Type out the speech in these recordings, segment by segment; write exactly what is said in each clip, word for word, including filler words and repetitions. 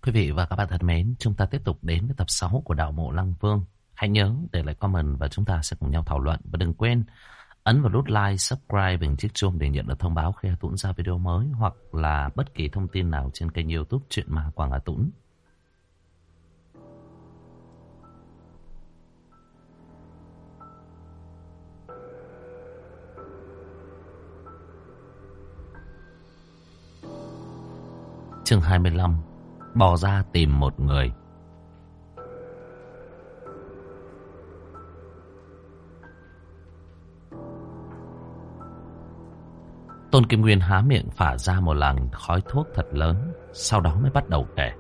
Quý vị và các bạn thân mến, chúng ta tiếp tục đến với tập sáu của Đạo Mộ Lăng Vương. Hãy nhớ để lại comment và chúng ta sẽ cùng nhau thảo luận. Và đừng quên ấn vào nút like, subscribe và chiếc chuông để nhận được thông báo khi Hà Tũng ra video mới hoặc là bất kỳ thông tin nào trên kênh YouTube Chuyện Ma Quảng Hà Tũng. Chương hai mươi lăm. Bò ra tìm một người. Tôn Kim Nguyên há miệng phả ra một làn khói thuốc thật lớn, sau đó mới bắt đầu kể.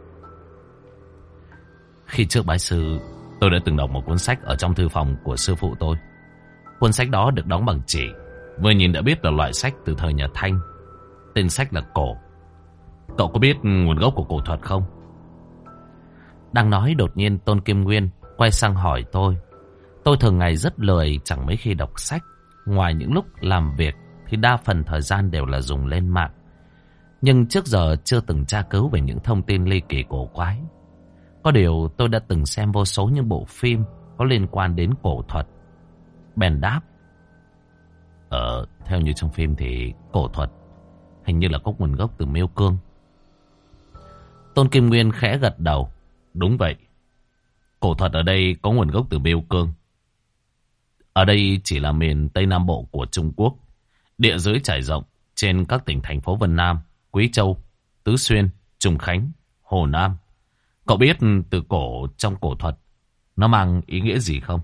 Khi trước bái sư, tôi đã từng đọc một cuốn sách ở trong thư phòng của sư phụ tôi. Cuốn sách đó được đóng bằng chỉ, vừa nhìn đã biết là loại sách từ thời nhà Thanh. Tên sách là Cổ. Cậu có biết nguồn gốc của cổ thuật không? Đang nói đột nhiên Tôn Kim Nguyên quay sang hỏi tôi. Tôi thường ngày rất lười, chẳng mấy khi đọc sách. Ngoài những lúc làm việc thì đa phần thời gian đều là dùng lên mạng. Nhưng trước giờ chưa từng tra cứu về những thông tin ly kỳ cổ quái. Có điều tôi đã từng xem vô số những bộ phim có liên quan đến cổ thuật. Bèn đáp. Ờ, theo như trong phim thì cổ thuật hình như là có nguồn gốc từ Miêu Cương. Tôn Kim Nguyên khẽ gật đầu. Đúng vậy. Cổ thuật ở đây có nguồn gốc từ Miêu Cương. Ở đây chỉ là miền Tây Nam Bộ của Trung Quốc. Địa giới trải rộng trên các tỉnh thành phố Vân Nam, Quý Châu, Tứ Xuyên, Trùng Khánh, Hồ Nam. Cậu biết từ cổ trong cổ thuật nó mang ý nghĩa gì không?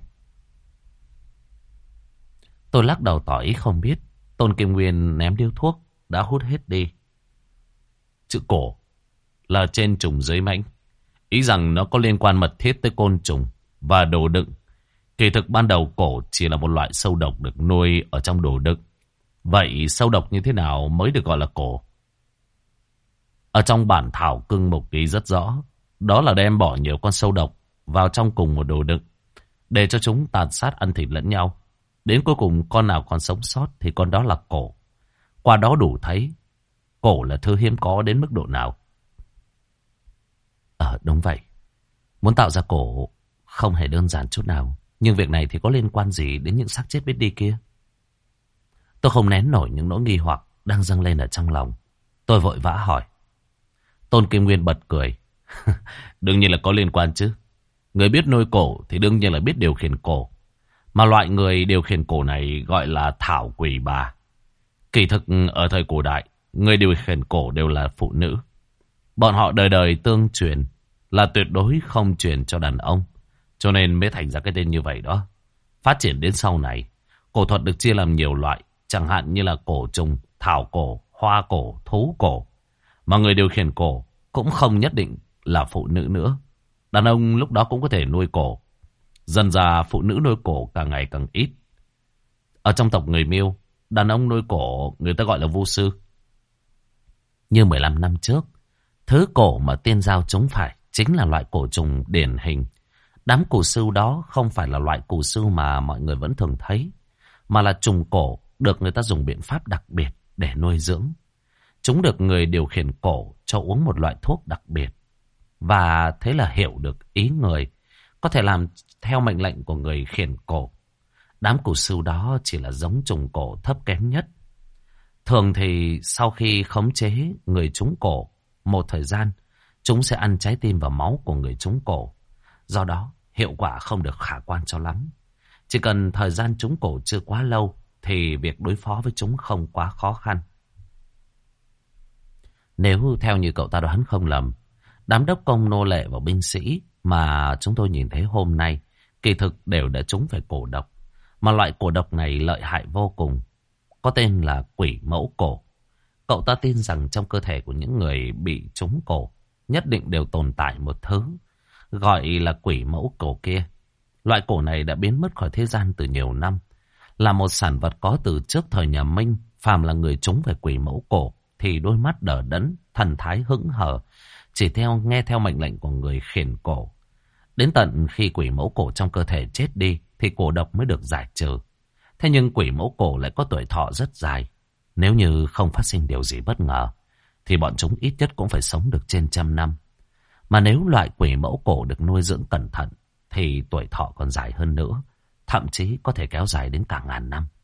Tôi lắc đầu tỏ ý không biết. Tôn Kim Nguyên ném điếu thuốc đã hút hết đi. Chữ cổ là trên trùng dưới mãnh, ý rằng nó có liên quan mật thiết tới côn trùng và đồ đựng. Kỳ thực ban đầu cổ chỉ là một loại sâu độc được nuôi ở trong đồ đựng. Vậy sâu độc như thế nào mới được gọi là cổ? Ở trong bản thảo cưng mục ghi rất rõ, đó là đem bỏ nhiều con sâu độc vào trong cùng một đồ đựng, để cho chúng tàn sát ăn thịt lẫn nhau. Đến cuối cùng con nào còn sống sót thì con đó là cổ. Qua đó đủ thấy cổ là thứ hiếm có đến mức độ nào. Ờ đúng vậy. Muốn tạo ra cổ không hề đơn giản chút nào. Nhưng việc này thì có liên quan gì đến những xác chết biết đi kia? Tôi không nén nổi những nỗi nghi hoặc đang dâng lên ở trong lòng. Tôi vội vã hỏi. Tôn Kim Nguyên bật cười. Đương nhiên là có liên quan chứ. Người biết nuôi cổ thì đương nhiên là biết điều khiển cổ. Mà loại người điều khiển cổ này gọi là thảo quỷ bà. Kỳ thực ở thời cổ đại, người điều khiển cổ đều là phụ nữ. Bọn họ đời đời tương truyền, là tuyệt đối không truyền cho đàn ông. Cho nên mới thành ra cái tên như vậy đó. Phát triển đến sau này, cổ thuật được chia làm nhiều loại. Chẳng hạn như là cổ trùng, thảo cổ, hoa cổ, thú cổ. Mà người điều khiển cổ cũng không nhất định là phụ nữ nữa. Đàn ông lúc đó cũng có thể nuôi cổ. Dần ra phụ nữ nuôi cổ càng ngày càng ít. Ở trong tộc người Miêu, đàn ông nuôi cổ người ta gọi là vu sư. Như mười lăm năm trước, thứ cổ mà tiên giao chúng phải chính là loại cổ trùng điển hình. Đám cù sưu đó không phải là loại cù sưu mà mọi người vẫn thường thấy, mà là trùng cổ được người ta dùng biện pháp đặc biệt để nuôi dưỡng. Chúng được người điều khiển cổ cho uống một loại thuốc đặc biệt. Và thế là hiểu được ý người, có thể làm theo mệnh lệnh của người khiển cổ. Đám cù sưu đó chỉ là giống trùng cổ thấp kém nhất. Thường thì sau khi khống chế người trúng cổ một thời gian, chúng sẽ ăn trái tim và máu của người trúng cổ. Do đó, hiệu quả không được khả quan cho lắm. Chỉ cần thời gian trúng cổ chưa quá lâu, thì việc đối phó với chúng không quá khó khăn. Nếu theo như cậu ta đoán không lầm, đám đốc công nô lệ và binh sĩ mà chúng tôi nhìn thấy hôm nay, kỳ thực đều đã trúng phải cổ độc. Mà loại cổ độc này lợi hại vô cùng, có tên là quỷ mẫu cổ. Cậu ta tin rằng trong cơ thể của những người bị trúng cổ nhất định đều tồn tại một thứ gọi là quỷ mẫu cổ kia. Loại cổ này đã biến mất khỏi thế gian từ nhiều năm, là một sản vật có từ trước thời nhà Minh. Phàm là người trúng về quỷ mẫu cổ thì đôi mắt đờ đẫn, thần thái hững hờ, chỉ theo nghe theo mệnh lệnh của người khiển cổ. Đến tận khi quỷ mẫu cổ trong cơ thể chết đi thì cổ độc mới được giải trừ. Thế nhưng quỷ mẫu cổ lại có tuổi thọ rất dài. Nếu như không phát sinh điều gì bất ngờ thì bọn chúng ít nhất cũng phải sống được trên trăm năm. Mà nếu loại quỷ mẫu cổ được nuôi dưỡng cẩn thận thì tuổi thọ còn dài hơn nữa, thậm chí có thể kéo dài đến cả ngàn năm.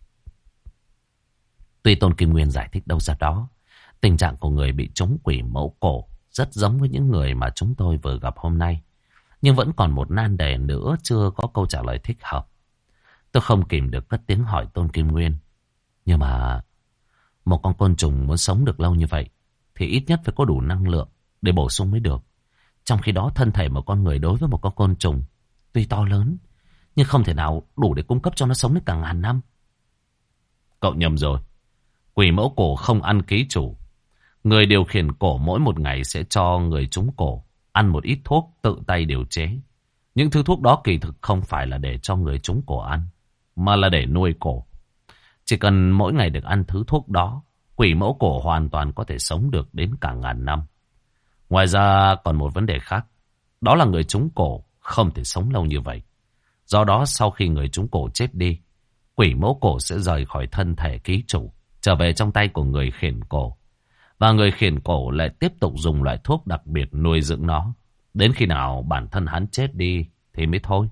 Tuy Tôn Kim Nguyên giải thích đâu ra đó, tình trạng của người bị trúng quỷ mẫu cổ rất giống với những người mà chúng tôi vừa gặp hôm nay. Nhưng vẫn còn một nan đề nữa chưa có câu trả lời thích hợp. Tôi không kìm được cất tiếng hỏi Tôn Kim Nguyên. Nhưng mà một con côn trùng muốn sống được lâu như vậy thì ít nhất phải có đủ năng lượng để bổ sung mới được. Trong khi đó thân thể một con người đối với một con côn trùng tuy to lớn nhưng không thể nào đủ để cung cấp cho nó sống đến cả ngàn năm. Cậu nhầm rồi. Quỷ mẫu cổ không ăn ký chủ. Người điều khiển cổ mỗi một ngày sẽ cho người trúng cổ ăn một ít thuốc tự tay điều chế. Những thứ thuốc đó kỳ thực không phải là để cho người trúng cổ ăn, mà là để nuôi cổ. Chỉ cần mỗi ngày được ăn thứ thuốc đó, quỷ mẫu cổ hoàn toàn có thể sống được đến cả ngàn năm. Ngoài ra còn một vấn đề khác, đó là người trúng cổ không thể sống lâu như vậy. Do đó sau khi người trúng cổ chết đi, quỷ mẫu cổ sẽ rời khỏi thân thể ký chủ, trở về trong tay của người khiển cổ. Và người khiển cổ lại tiếp tục dùng loại thuốc đặc biệt nuôi dưỡng nó. Đến khi nào bản thân hắn chết đi thì mới thôi.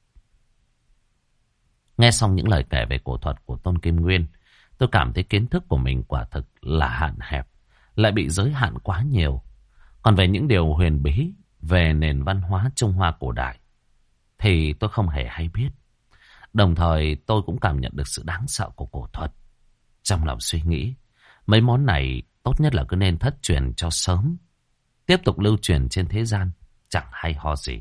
Nghe xong những lời kể về cổ thuật của Tôn Kim Nguyên, tôi cảm thấy kiến thức của mình quả thực là hạn hẹp, lại bị giới hạn quá nhiều. Còn về những điều huyền bí về nền văn hóa Trung Hoa cổ đại thì tôi không hề hay biết. Đồng thời tôi cũng cảm nhận được sự đáng sợ của cổ thuật. Trong lòng suy nghĩ, mấy món này tốt nhất là cứ nên thất truyền cho sớm. Tiếp tục lưu truyền trên thế gian chẳng hay ho gì.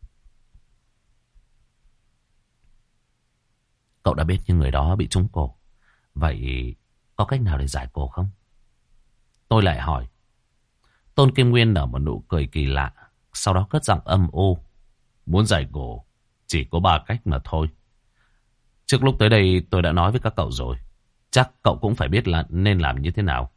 Cậu đã biết những người đó bị trúng cổ. Vậy có cách nào để giải cổ không? Tôi lại hỏi. Tôn Kim Nguyên nở một nụ cười kỳ lạ, sau đó cất giọng âm u. Muốn giải cổ chỉ có ba cách mà thôi. Trước lúc tới đây tôi đã nói với các cậu rồi. Chắc cậu cũng phải biết là nên làm như thế nào.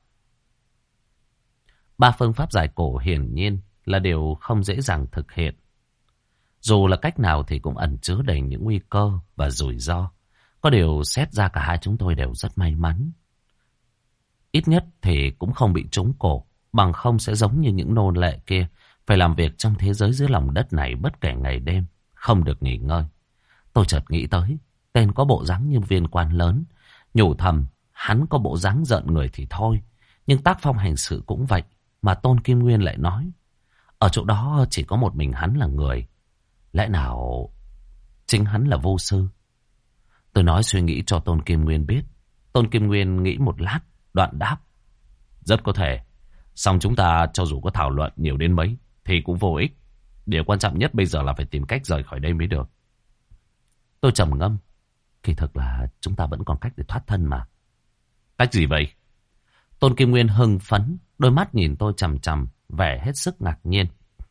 Ba phương pháp giải cổ hiển nhiên là điều không dễ dàng thực hiện. Dù là cách nào thì cũng ẩn chứa đầy những nguy cơ và rủi ro. Có điều xét ra cả hai chúng tôi đều rất may mắn. Ít nhất thì cũng không bị trúng cổ, bằng không sẽ giống như những nô lệ kia, phải làm việc trong thế giới dưới lòng đất này bất kể ngày đêm, không được nghỉ ngơi. Tôi chợt nghĩ tới, tên có bộ dáng như viên quan lớn, nhủ thầm, hắn có bộ dáng giận người thì thôi, nhưng tác phong hành sự cũng vậy, mà Tôn Kim Nguyên lại nói, ở chỗ đó chỉ có một mình hắn là người, lẽ nào chính hắn là vô sư? Tôi nói suy nghĩ cho Tôn Kim Nguyên biết. Tôn Kim Nguyên nghĩ một lát, đoạn đáp. Rất có thể. Song chúng ta cho dù có thảo luận nhiều đến mấy thì cũng vô ích. Điều quan trọng nhất bây giờ là phải tìm cách rời khỏi đây mới được. Tôi trầm ngâm. Kỳ thực là chúng ta vẫn còn cách để thoát thân mà. Cách gì vậy? Tôn Kim Nguyên hưng phấn, đôi mắt nhìn tôi chằm chằm, vẻ hết sức ngạc nhiên.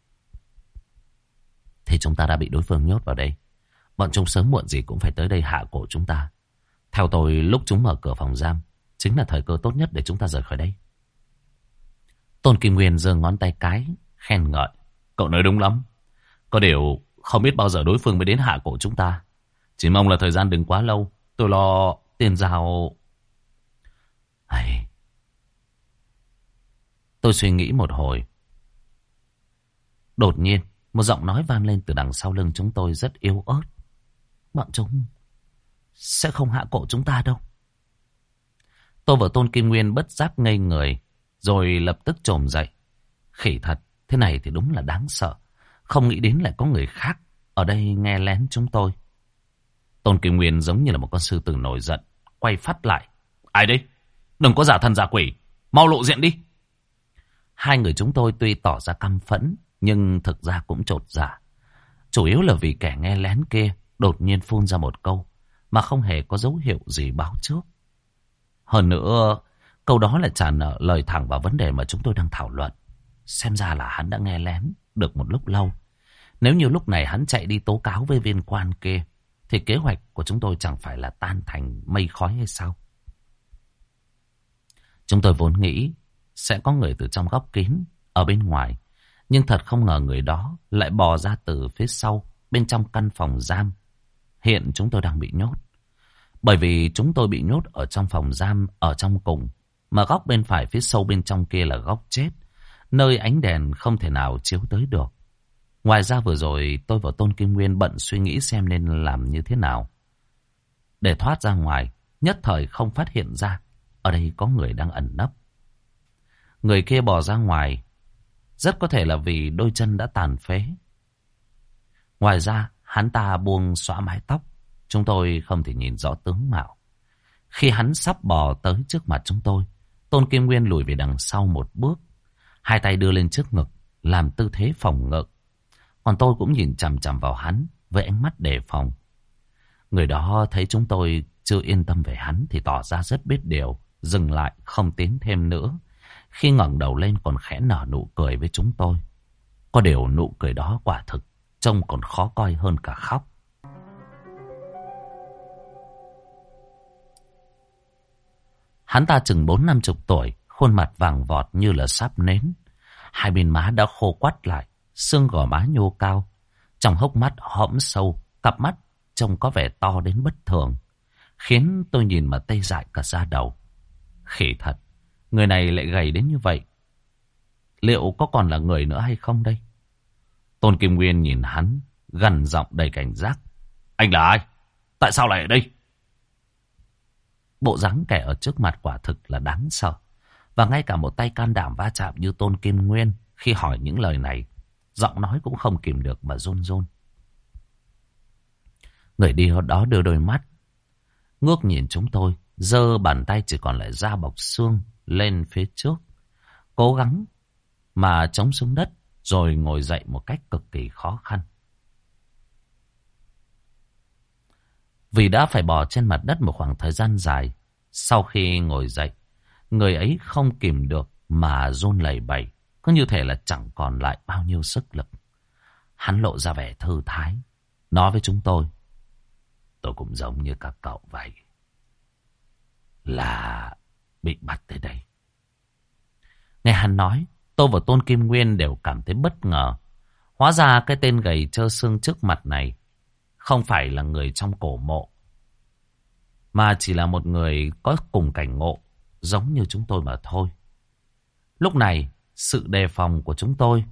Thì chúng ta đã bị đối phương nhốt vào đây. Bọn chúng sớm muộn gì cũng phải tới đây hạ cổ chúng ta. Theo tôi, lúc chúng mở cửa phòng giam chính là thời cơ tốt nhất để chúng ta rời khỏi đây. Tôn Kim Nguyên giơ ngón tay cái, khen ngợi. Cậu nói đúng lắm. Có điều không biết bao giờ đối phương mới đến hạ cổ chúng ta. Chỉ mong là thời gian đừng quá lâu. Tôi lo tiền giao... Ai... Tôi suy nghĩ một hồi. Đột nhiên, một giọng nói vang lên từ đằng sau lưng chúng tôi rất yếu ớt. Bọn chúng sẽ không hạ cổ chúng ta đâu. Tôi và Tôn Kim Nguyên bất giác ngây người, rồi lập tức chồm dậy. Khỉ thật, thế này thì đúng là đáng sợ. Không nghĩ đến lại có người khác ở đây nghe lén chúng tôi. Tôn Kim Nguyên giống như là một con sư tử nổi giận, quay phát lại. Ai đấy? Đừng có giả thần giả quỷ, mau lộ diện đi. Hai người chúng tôi tuy tỏ ra căm phẫn, nhưng thực ra cũng chột dạ. Chủ yếu là vì kẻ nghe lén kia đột nhiên phun ra một câu mà không hề có dấu hiệu gì báo trước. Hơn nữa, câu đó lại trả lời thẳng vào vấn đề mà chúng tôi đang thảo luận. Xem ra là hắn đã nghe lén được một lúc lâu. Nếu như lúc này hắn chạy đi tố cáo với viên quan kia, thì kế hoạch của chúng tôi chẳng phải là tan thành mây khói hay sao? Chúng tôi vốn nghĩ sẽ có người từ trong góc kín ở bên ngoài, nhưng thật không ngờ người đó lại bò ra từ phía sau bên trong căn phòng giam. Hiện chúng tôi đang bị nhốt. Bởi vì chúng tôi bị nhốt ở trong phòng giam ở trong cùng, mà góc bên phải phía sâu bên trong kia là góc chết. nơi ánh đèn không thể nào chiếu tới được. Ngoài ra vừa rồi tôi và Tôn Kim Nguyên bận suy nghĩ xem nên làm như thế nào để thoát ra ngoài, nhất thời không phát hiện ra ở đây có người đang ẩn nấp. Người kia bò ra ngoài, rất có thể là vì đôi chân đã tàn phế. Ngoài ra, hắn ta buông xõa mái tóc, chúng tôi không thể nhìn rõ tướng mạo. Khi hắn sắp bò tới trước mặt chúng tôi, Tôn Kim Nguyên lùi về đằng sau một bước, hai tay đưa lên trước ngực, làm tư thế phòng ngự. Còn tôi cũng nhìn chằm chằm vào hắn với ánh mắt đề phòng. Người đó thấy chúng tôi chưa yên tâm về hắn thì tỏ ra rất biết điều, dừng lại không tiến thêm nữa. Khi ngẩng đầu lên còn khẽ nở nụ cười với chúng tôi. Có điều nụ cười đó quả thực trông còn khó coi hơn cả khóc. Hắn ta chừng bốn năm chục tuổi, khuôn mặt vàng vọt như là sắp nến. Hai bên má đã khô quắt lại, xương gò má nhô cao. Trong hốc mắt hõm sâu, cặp mắt trông có vẻ to đến bất thường, khiến tôi nhìn mà tê dại cả da đầu. Khỉ thật, người này lại gầy đến như vậy. Liệu có còn là người nữa hay không đây? Tôn Kim Nguyên nhìn hắn, gằn giọng đầy cảnh giác. Anh là ai? Tại sao lại ở đây? Bộ dáng kẻ ở trước mặt quả thực là đáng sợ. Và ngay cả một tay can đảm va chạm như Tôn Kim Nguyên, khi hỏi những lời này, giọng nói cũng không kìm được mà run run. Người đi đó đưa đôi mắt, ngước nhìn chúng tôi, giơ bàn tay chỉ còn lại da bọc xương lên phía trước, cố gắng mà chống xuống đất, rồi ngồi dậy một cách cực kỳ khó khăn. Vì đã phải bò trên mặt đất một khoảng thời gian dài, sau khi ngồi dậy, người ấy không kìm được mà run lẩy bẩy, cứ như thể là chẳng còn lại bao nhiêu sức lực. Hắn lộ ra vẻ thư thái, nói với chúng tôi. Tôi cũng giống như các cậu vậy, là bị bắt tới đây. Nghe hắn nói, tôi và Tôn Kim Nguyên đều cảm thấy bất ngờ. Hóa ra cái tên gầy trơ xương trước mặt này không phải là người trong cổ mộ, mà chỉ là một người có cùng cảnh ngộ giống như chúng tôi mà thôi. Lúc này, sự đề phòng của chúng tôi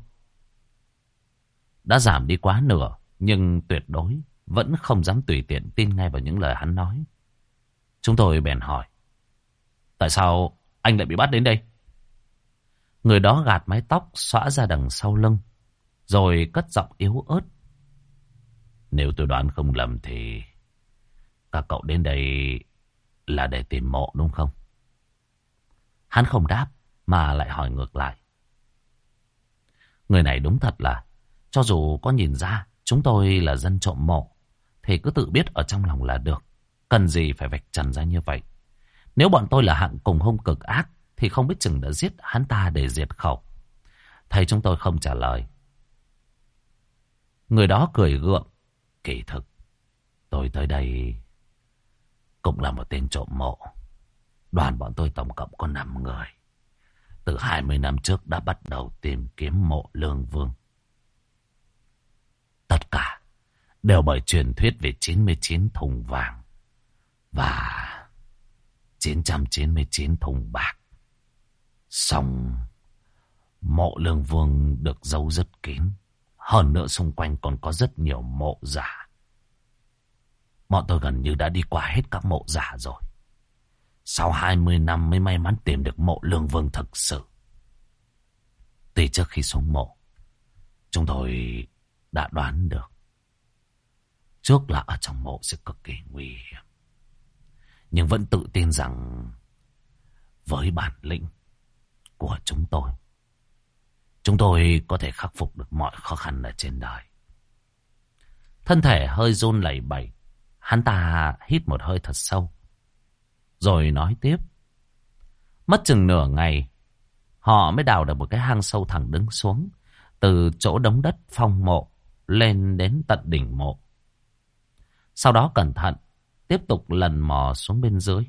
đã giảm đi quá nửa, nhưng tuyệt đối vẫn không dám tùy tiện tin ngay vào những lời hắn nói. Chúng tôi bèn hỏi, tại sao anh lại bị bắt đến đây? Người đó gạt mái tóc xõa ra đằng sau lưng, rồi cất giọng yếu ớt. Nếu tôi đoán không lầm thì các cậu đến đây là để tìm mộ đúng không? Hắn không đáp mà lại hỏi ngược lại. Người này đúng thật là, cho dù có nhìn ra chúng tôi là dân trộm mộ, thì cứ tự biết ở trong lòng là được. Cần gì phải vạch trần ra như vậy? Nếu bọn tôi là hạng cùng hung cực ác, thì không biết chừng đã giết hắn ta để diệt khẩu. Thấy chúng tôi không trả lời, người đó cười gượng. Kỳ thực, tôi tới đây cũng là một tên trộm mộ. Đoàn bọn tôi tổng cộng có năm người. Từ hai mươi năm trước đã bắt đầu tìm kiếm mộ Lương Vương. Tất cả đều bởi truyền thuyết về chín mươi chín thùng vàng và chín trăm chín mươi chín thùng bạc. Xong, mộ Lương Vương được giấu rất kín. Hơn nữa xung quanh còn có rất nhiều mộ giả. Bọn tôi gần như đã đi qua hết các mộ giả rồi. Sau hai mươi năm mới may mắn tìm được mộ Lương Vương thực sự. Từ trước khi xuống mộ, chúng tôi đã đoán được trước là ở trong mộ sẽ cực kỳ nguy hiểm. Nhưng vẫn tự tin rằng với bản lĩnh của chúng tôi, chúng tôi có thể khắc phục được mọi khó khăn ở trên đời. Thân thể hơi run lẩy bẩy, hắn ta hít một hơi thật sâu, rồi nói tiếp. Mất chừng nửa ngày, họ mới đào được một cái hang sâu thẳng đứng xuống, từ chỗ đống đất phong mộ lên đến tận đỉnh mộ. Sau đó cẩn thận tiếp tục lần mò xuống bên dưới.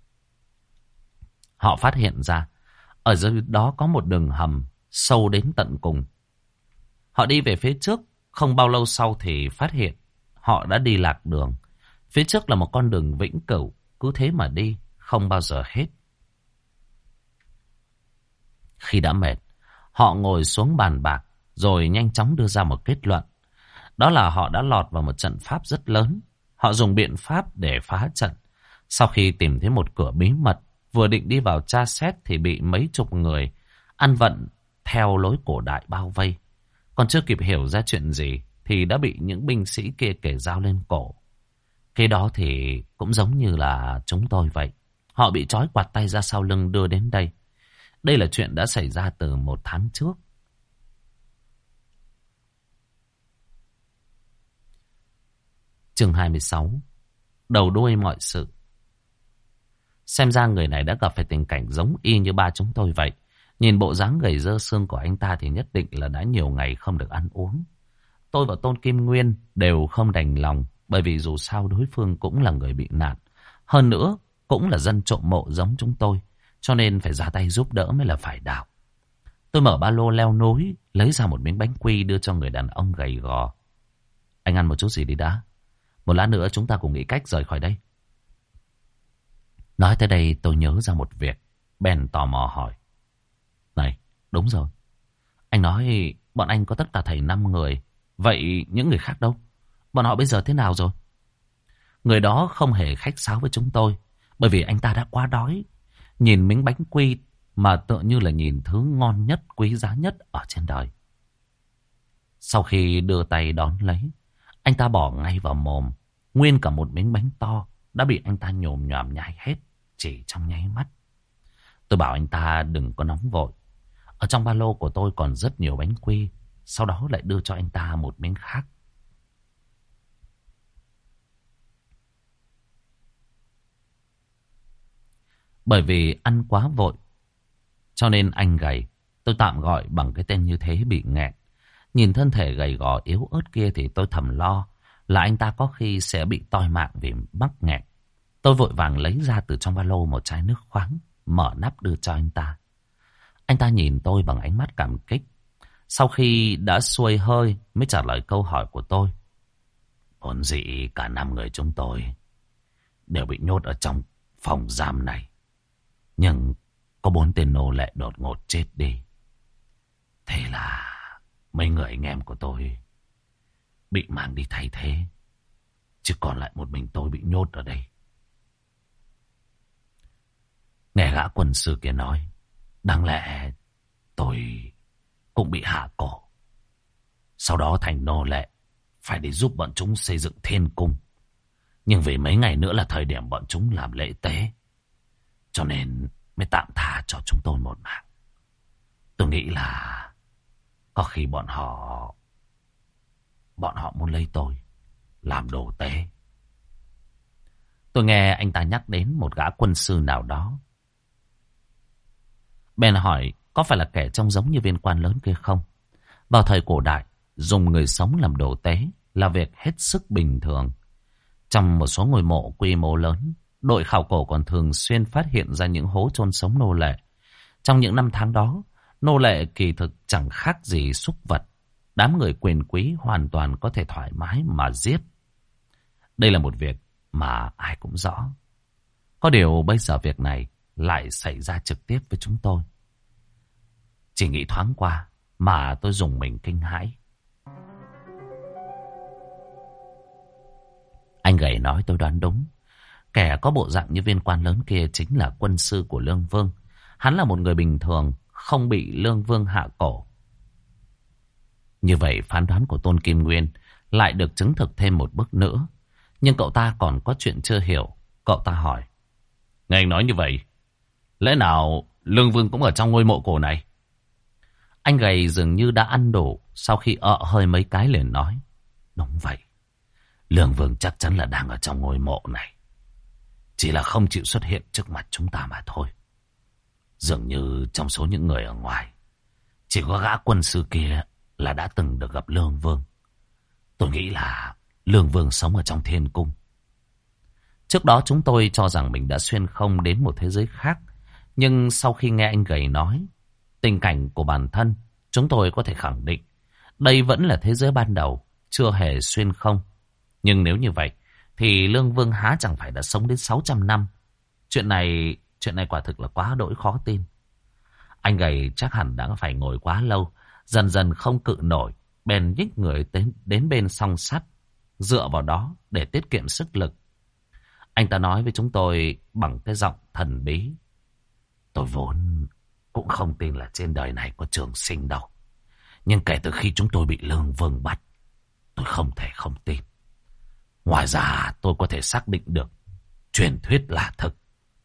Họ phát hiện ra ở dưới đó có một đường hầm sâu đến tận cùng. Họ đi về phía trước, không bao lâu sau thì phát hiện họ đã đi lạc đường. Phía trước là một con đường vĩnh cửu, cứ thế mà đi, không bao giờ hết. Khi đã mệt, Họ ngồi xuống bàn bạc, rồi nhanh chóng đưa ra một kết luận. Đó là họ đã lọt vào một trận pháp rất lớn. Họ dùng biện pháp để phá trận. Sau khi tìm thấy một cửa bí mật, vừa định đi vào tra xét thì bị mấy chục người ăn vận theo lối cổ đại bao vây. Còn chưa kịp hiểu ra chuyện gì thì đã bị những binh sĩ kia kể dao lên cổ. Cái đó thì cũng giống như là chúng tôi vậy. Họ bị trói quạt tay ra sau lưng đưa đến đây. Đây là chuyện đã xảy ra từ một tháng trước. Chương hai mươi sáu. Đầu đuôi mọi sự. Xem ra người này đã gặp phải tình cảnh giống y như ba chúng tôi vậy. Nhìn bộ dáng gầy dơ xương của anh ta thì nhất định là đã nhiều ngày không được ăn uống. Tôi và Tôn Kim Nguyên đều không đành lòng, bởi vì dù sao đối phương cũng là người bị nạn. Hơn nữa, cũng là dân trộm mộ giống chúng tôi, cho nên phải ra tay giúp đỡ mới là phải đạo. Tôi mở ba lô leo núi, lấy ra một miếng bánh quy đưa cho người đàn ông gầy gò. Anh ăn một chút gì đi đã. Một lát nữa chúng ta cùng nghĩ cách rời khỏi đây. Nói tới đây tôi nhớ ra một việc, bèn tò mò hỏi. Này, đúng rồi. Anh nói bọn anh có tất cả thầy năm người. Vậy những người khác đâu? Bọn họ bây giờ thế nào rồi? Người đó không hề khách sáo với chúng tôi, bởi vì anh ta đã quá đói. Nhìn miếng bánh quy mà tựa như là nhìn thứ ngon nhất, quý giá nhất ở trên đời. Sau khi đưa tay đón lấy, anh ta bỏ ngay vào mồm. Nguyên cả một miếng bánh to đã bị anh ta nhồm nhòm nhai hết chỉ trong nháy mắt. Tôi bảo anh ta đừng có nóng vội. Ở trong ba lô của tôi còn rất nhiều bánh quy. Sau đó lại đưa cho anh ta một miếng khác. Bởi vì ăn quá vội, cho nên anh gầy, tôi tạm gọi bằng cái tên như thế, bị nghẹn. Nhìn thân thể gầy gò yếu ớt kia thì tôi thầm lo là anh ta có khi sẽ bị toi mạng vì mắc nghẹn. Tôi vội vàng lấy ra từ trong ba lô một chai nước khoáng, mở nắp đưa cho anh ta. Anh ta nhìn tôi bằng ánh mắt cảm kích. Sau khi đã xuôi hơi mới trả lời câu hỏi của tôi. Vốn dĩ cả năm người chúng tôi đều bị nhốt ở trong phòng giam này. Nhưng có bốn tên nô lệ đột ngột chết đi. Thế là mấy người anh em của tôi bị mang đi thay thế. Chứ còn lại một mình tôi bị nhốt ở đây. Nghe gã quân sư kia nói, đáng lẽ tôi cũng bị hạ cổ. Sau đó thành nô lệ, phải đi giúp bọn chúng xây dựng thiên cung. Nhưng vì mấy ngày nữa là thời điểm bọn chúng làm lễ tế, cho nên mới tạm tha cho chúng tôi một mạng. Tôi nghĩ là có khi bọn họ Bọn họ muốn lấy tôi làm đồ tế. Tôi nghe anh ta nhắc đến một gã quân sư nào đó, bèn hỏi có phải là kẻ trông giống như viên quan lớn kia không? Vào thời cổ đại, dùng người sống làm đồ tế là việc hết sức bình thường. Trong một số ngôi mộ quy mô lớn, đội khảo cổ còn thường xuyên phát hiện ra những hố chôn sống nô lệ. Trong những năm tháng đó, nô lệ kỳ thực chẳng khác gì súc vật. Đám người quyền quý hoàn toàn có thể thoải mái mà giết. Đây là một việc mà ai cũng rõ. Có điều bây giờ việc này lại xảy ra trực tiếp với chúng tôi. Chỉ nghĩ thoáng qua mà tôi dùng mình kinh hãi. Anh gầy nói tôi đoán đúng. Kẻ có bộ dạng như viên quan lớn kia chính là quân sư của Lương Vương. Hắn là một người bình thường, không bị Lương Vương hạ cổ. Như vậy phán đoán của Tôn Kim Nguyên lại được chứng thực thêm một bước nữa. Nhưng cậu ta còn có chuyện chưa hiểu. Cậu ta hỏi. Nghe anh nói như vậy, lẽ nào Lương Vương cũng ở trong ngôi mộ cổ này? Anh gầy dường như đã ăn đủ. Sau khi ợ hơi mấy cái liền nói. Đúng vậy, Lương Vương chắc chắn là đang ở trong ngôi mộ này. Chỉ là không chịu xuất hiện trước mặt chúng ta mà thôi. Dường như trong số những người ở ngoài, chỉ có gã quân sư kia là đã từng được gặp Lương Vương. Tôi nghĩ là Lương Vương sống ở trong thiên cung. Trước đó chúng tôi cho rằng mình đã xuyên không đến một thế giới khác. Nhưng sau khi nghe anh gầy nói tình cảnh của bản thân, chúng tôi có thể khẳng định đây vẫn là thế giới ban đầu, chưa hề xuyên không. Nhưng nếu như vậy thì Lương Vương há chẳng phải đã sống đến sáu trăm năm. Chuyện này Chuyện này quả thực là quá đỗi khó tin. Anh gầy chắc hẳn đã phải ngồi quá lâu, dần dần không cự nổi, bèn nhích người đến, đến bên song sắt, dựa vào đó để tiết kiệm sức lực. Anh ta nói với chúng tôi bằng cái giọng thần bí. Tôi vốn cũng không tin là trên đời này có trường sinh đâu. Nhưng kể từ khi chúng tôi bị Lương Vương bắt, tôi không thể không tin. Ngoài ra tôi có thể xác định được truyền thuyết là thực.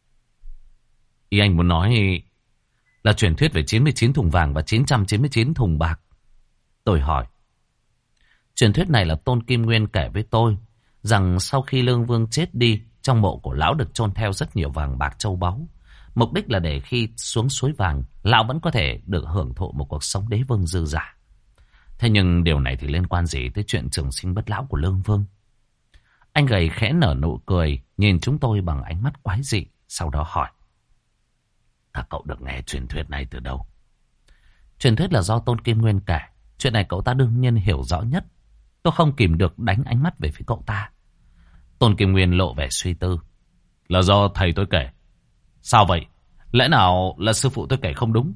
Ý anh muốn nói là truyền thuyết về chín mươi chín thùng vàng và chín trăm chín mươi chín thùng bạc. Tôi hỏi. Truyền thuyết này là Tôn Kim Nguyên kể với tôi, rằng sau khi Lương Vương chết đi, trong mộ của lão được chôn theo rất nhiều vàng bạc châu báu. Mục đích là để khi xuống suối vàng, lão vẫn có thể được hưởng thụ một cuộc sống đế vương dư dả. Thế nhưng điều này thì liên quan gì tới chuyện trường sinh bất lão của Lương Vương? Anh gầy khẽ nở nụ cười, nhìn chúng tôi bằng ánh mắt quái dị, sau đó hỏi. Các cậu được nghe truyền thuyết này từ đâu? Truyền thuyết là do Tôn Kim Nguyên kể. Chuyện này cậu ta đương nhiên hiểu rõ nhất. Tôi không kìm được đánh ánh mắt về phía cậu ta. Tôn Kim Nguyên lộ vẻ suy tư. Là do thầy tôi kể. Sao vậy? Lẽ nào là sư phụ tôi kể không đúng?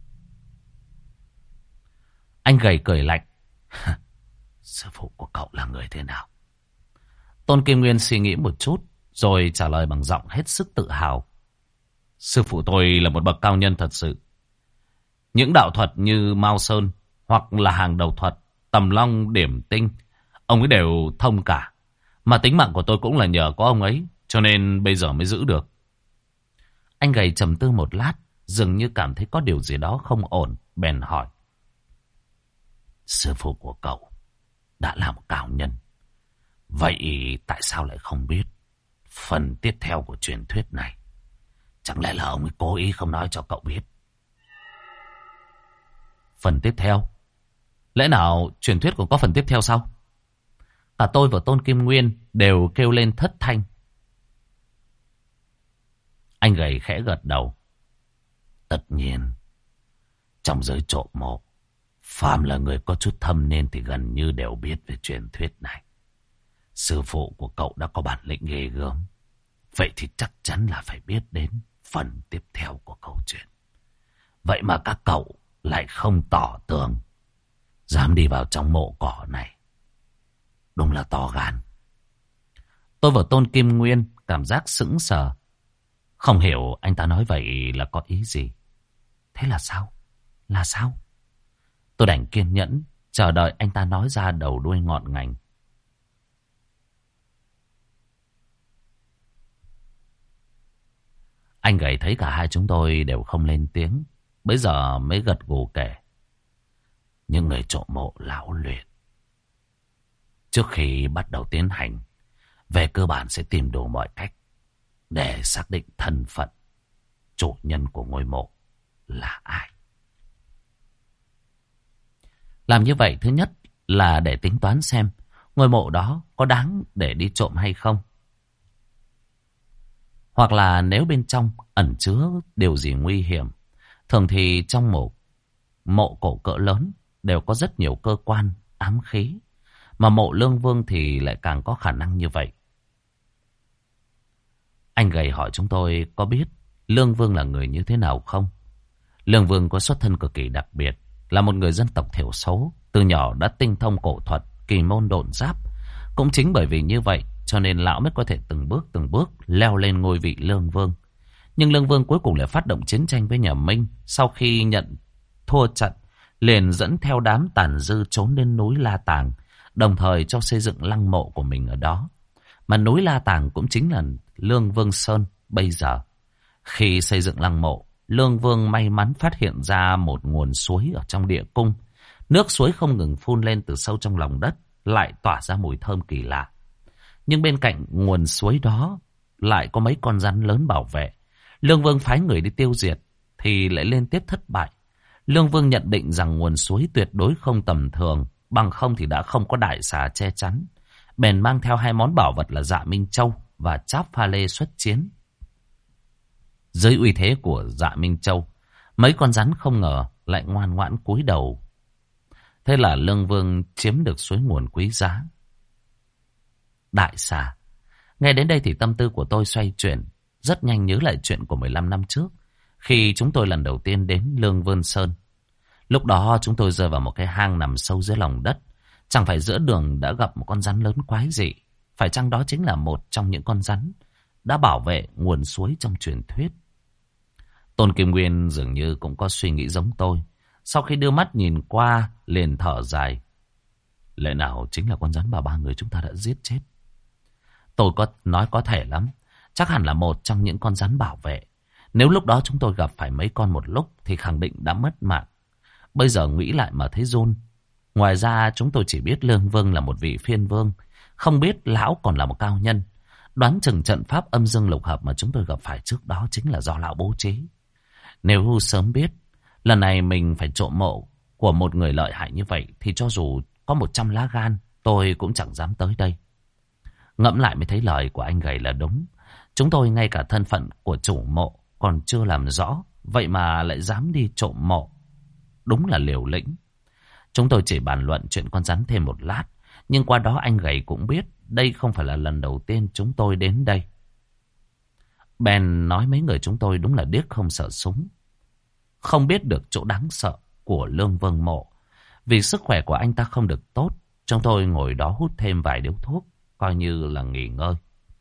Anh gầy cười lạnh. Sư phụ của cậu là người thế nào? Tôn Kim Nguyên suy nghĩ một chút, rồi trả lời bằng giọng hết sức tự hào. Sư phụ tôi là một bậc cao nhân thật sự. Những đạo thuật như Mao Sơn hoặc là hàng đầu thuật, Tầm Long, Điểm Tinh, ông ấy đều thông cả. Mà tính mạng của tôi cũng là nhờ có ông ấy, cho nên bây giờ mới giữ được. Anh gầy trầm tư một lát, dường như cảm thấy có điều gì đó không ổn, bèn hỏi. Sư phụ của cậu đã là một cao nhân. Vậy tại sao lại không biết phần tiếp theo của truyền thuyết này? Chẳng lẽ là ông ấy cố ý không nói cho cậu biết? Phần tiếp theo? Lẽ nào truyền thuyết còn có phần tiếp theo sao? Cả tôi và Tôn Kim Nguyên đều kêu lên thất thanh. Anh gầy khẽ gật đầu. Tất nhiên, trong giới trộm mộ, phàm là người có chút thâm nên thì gần như đều biết về truyền thuyết này. Sư phụ của cậu đã có bản lĩnh ghê gớm. Vậy thì chắc chắn là phải biết đến phần tiếp theo của câu chuyện. Vậy mà các cậu lại không tỏ tường, dám đi vào trong mộ cỏ này. Đúng là to gan. Tôi và Tôn Kim Nguyên cảm giác sững sờ. Không hiểu anh ta nói vậy là có ý gì. Thế là sao? Là sao? Tôi đành kiên nhẫn chờ đợi anh ta nói ra đầu đuôi ngọn ngành. Anh gầy thấy cả hai chúng tôi đều không lên tiếng, bấy giờ mới gật gù kể. Những người trộm mộ lão luyện, trước khi bắt đầu tiến hành, về cơ bản sẽ tìm đủ mọi cách để xác định thân phận chủ nhân của ngôi mộ là ai. Làm như vậy thứ nhất là để tính toán xem ngôi mộ đó có đáng để đi trộm hay không. Hoặc là nếu bên trong ẩn chứa điều gì nguy hiểm. Thường thì trong mộ, mộ cổ cỡ lớn đều có rất nhiều cơ quan, ám khí. Mà mộ Lương Vương thì lại càng có khả năng như vậy. Anh gầy hỏi chúng tôi có biết Lương Vương là người như thế nào không? Lương Vương có xuất thân cực kỳ đặc biệt, là một người dân tộc thiểu số, từ nhỏ đã tinh thông cổ thuật, kỳ môn độn giáp. Cũng chính bởi vì như vậy cho nên lão mới có thể từng bước từng bước leo lên ngôi vị Lương Vương. Nhưng Lương Vương cuối cùng lại phát động chiến tranh với nhà Minh. Sau khi nhận thua trận, liền dẫn theo đám tàn dư trốn đến núi La Tàng, đồng thời cho xây dựng lăng mộ của mình ở đó. Mà núi La Tàng cũng chính là Lương Vương Sơn bây giờ. Khi xây dựng lăng mộ, Lương Vương may mắn phát hiện ra một nguồn suối ở trong địa cung. Nước suối không ngừng phun lên từ sâu trong lòng đất, lại tỏa ra mùi thơm kỳ lạ. Nhưng bên cạnh nguồn suối đó lại có mấy con rắn lớn bảo vệ. Lương Vương phái người đi tiêu diệt thì lại liên tiếp thất bại. Lương Vương nhận định rằng nguồn suối tuyệt đối không tầm thường, bằng không thì đã không có đại xà che chắn. Bèn mang theo hai món bảo vật là Dạ Minh Châu và Tráp Pha Lê xuất chiến. Dưới uy thế của Dạ Minh Châu, mấy con rắn không ngờ lại ngoan ngoãn cúi đầu. Thế là Lương Vương chiếm được suối nguồn quý giá. Đại xà. Nghe đến đây thì tâm tư của tôi xoay chuyển, rất nhanh nhớ lại chuyện của mười lăm năm trước. khi chúng tôi lần đầu tiên đến Lương Vân Sơn. Lúc đó chúng tôi rơi vào một cái hang nằm sâu dưới lòng đất. Chẳng phải giữa đường đã gặp một con rắn lớn quái dị. Phải chăng đó chính là một trong những con rắn đã bảo vệ nguồn suối trong truyền thuyết? Tôn Kim Nguyên dường như cũng có suy nghĩ giống tôi. Sau khi đưa mắt nhìn qua, liền thở dài. Lẽ nào chính là con rắn mà ba người chúng ta đã giết chết? Tôi có nói có thể lắm. Chắc hẳn là một trong những con rắn bảo vệ. Nếu lúc đó chúng tôi gặp phải mấy con một lúc thì khẳng định đã mất mạng. Bây giờ nghĩ lại mà thấy run. Ngoài ra chúng tôi chỉ biết Lương Vương là một vị phiên vương. Không biết lão còn là một cao nhân. Đoán chừng trận pháp âm dương lục hợp mà chúng tôi gặp phải trước đó chính là do lão bố trí. Nếu sớm biết lần này mình phải trộm mộ của một người lợi hại như vậy thì cho dù có một trăm lá gan tôi cũng chẳng dám tới đây. Ngẫm lại mới thấy lời của anh Gầy là đúng. Chúng tôi ngay cả thân phận của chủ mộ còn chưa làm rõ, vậy mà lại dám đi trộm mộ. Đúng là liều lĩnh. Chúng tôi chỉ bàn luận chuyện con rắn thêm một lát, nhưng qua đó anh Gầy cũng biết đây không phải là lần đầu tiên chúng tôi đến đây. Bèn nói mấy người chúng tôi đúng là điếc không sợ súng. Không biết được chỗ đáng sợ của Lương Vương mộ. Vì sức khỏe của anh ta không được tốt, chúng tôi ngồi đó hút thêm vài điếu thuốc, coi như là nghỉ ngơi.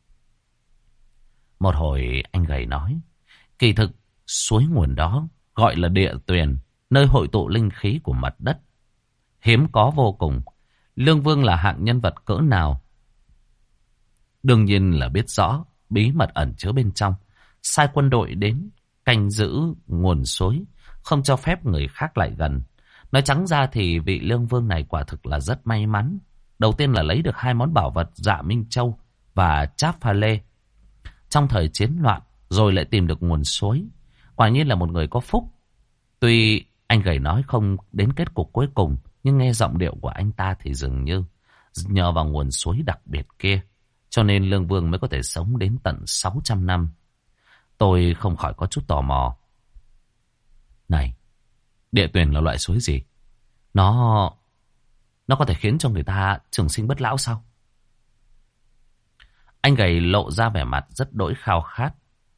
Một hồi anh Gầy nói, kỳ thực suối nguồn đó gọi là địa tuyền, nơi hội tụ linh khí của mặt đất. Hiếm có vô cùng. Lương Vương là hạng nhân vật cỡ nào? Đương nhiên là biết rõ bí mật ẩn chứa bên trong. Sai quân đội đến canh giữ nguồn suối, không cho phép người khác lại gần. Nói trắng ra thì vị Lương Vương này quả thực là rất may mắn. Đầu tiên là lấy được hai món bảo vật Dạ Minh Châu và Cháp Pha Lê trong thời chiến loạn, rồi lại tìm được nguồn suối. Quả nhiên là một người có phúc. Tuy anh Gầy nói không đến kết cục cuối cùng, nhưng nghe giọng điệu của anh ta thì dường như nhờ vào nguồn suối đặc biệt kia, cho nên Lương Vương mới có thể sống đến tận sáu trăm năm. Tôi không khỏi có chút tò mò. Này, địa tuyền là loại suối gì? Nó... Nó có thể khiến cho người ta trường sinh bất lão sao? Anh Gầy lộ ra vẻ mặt rất đỗi khao khát.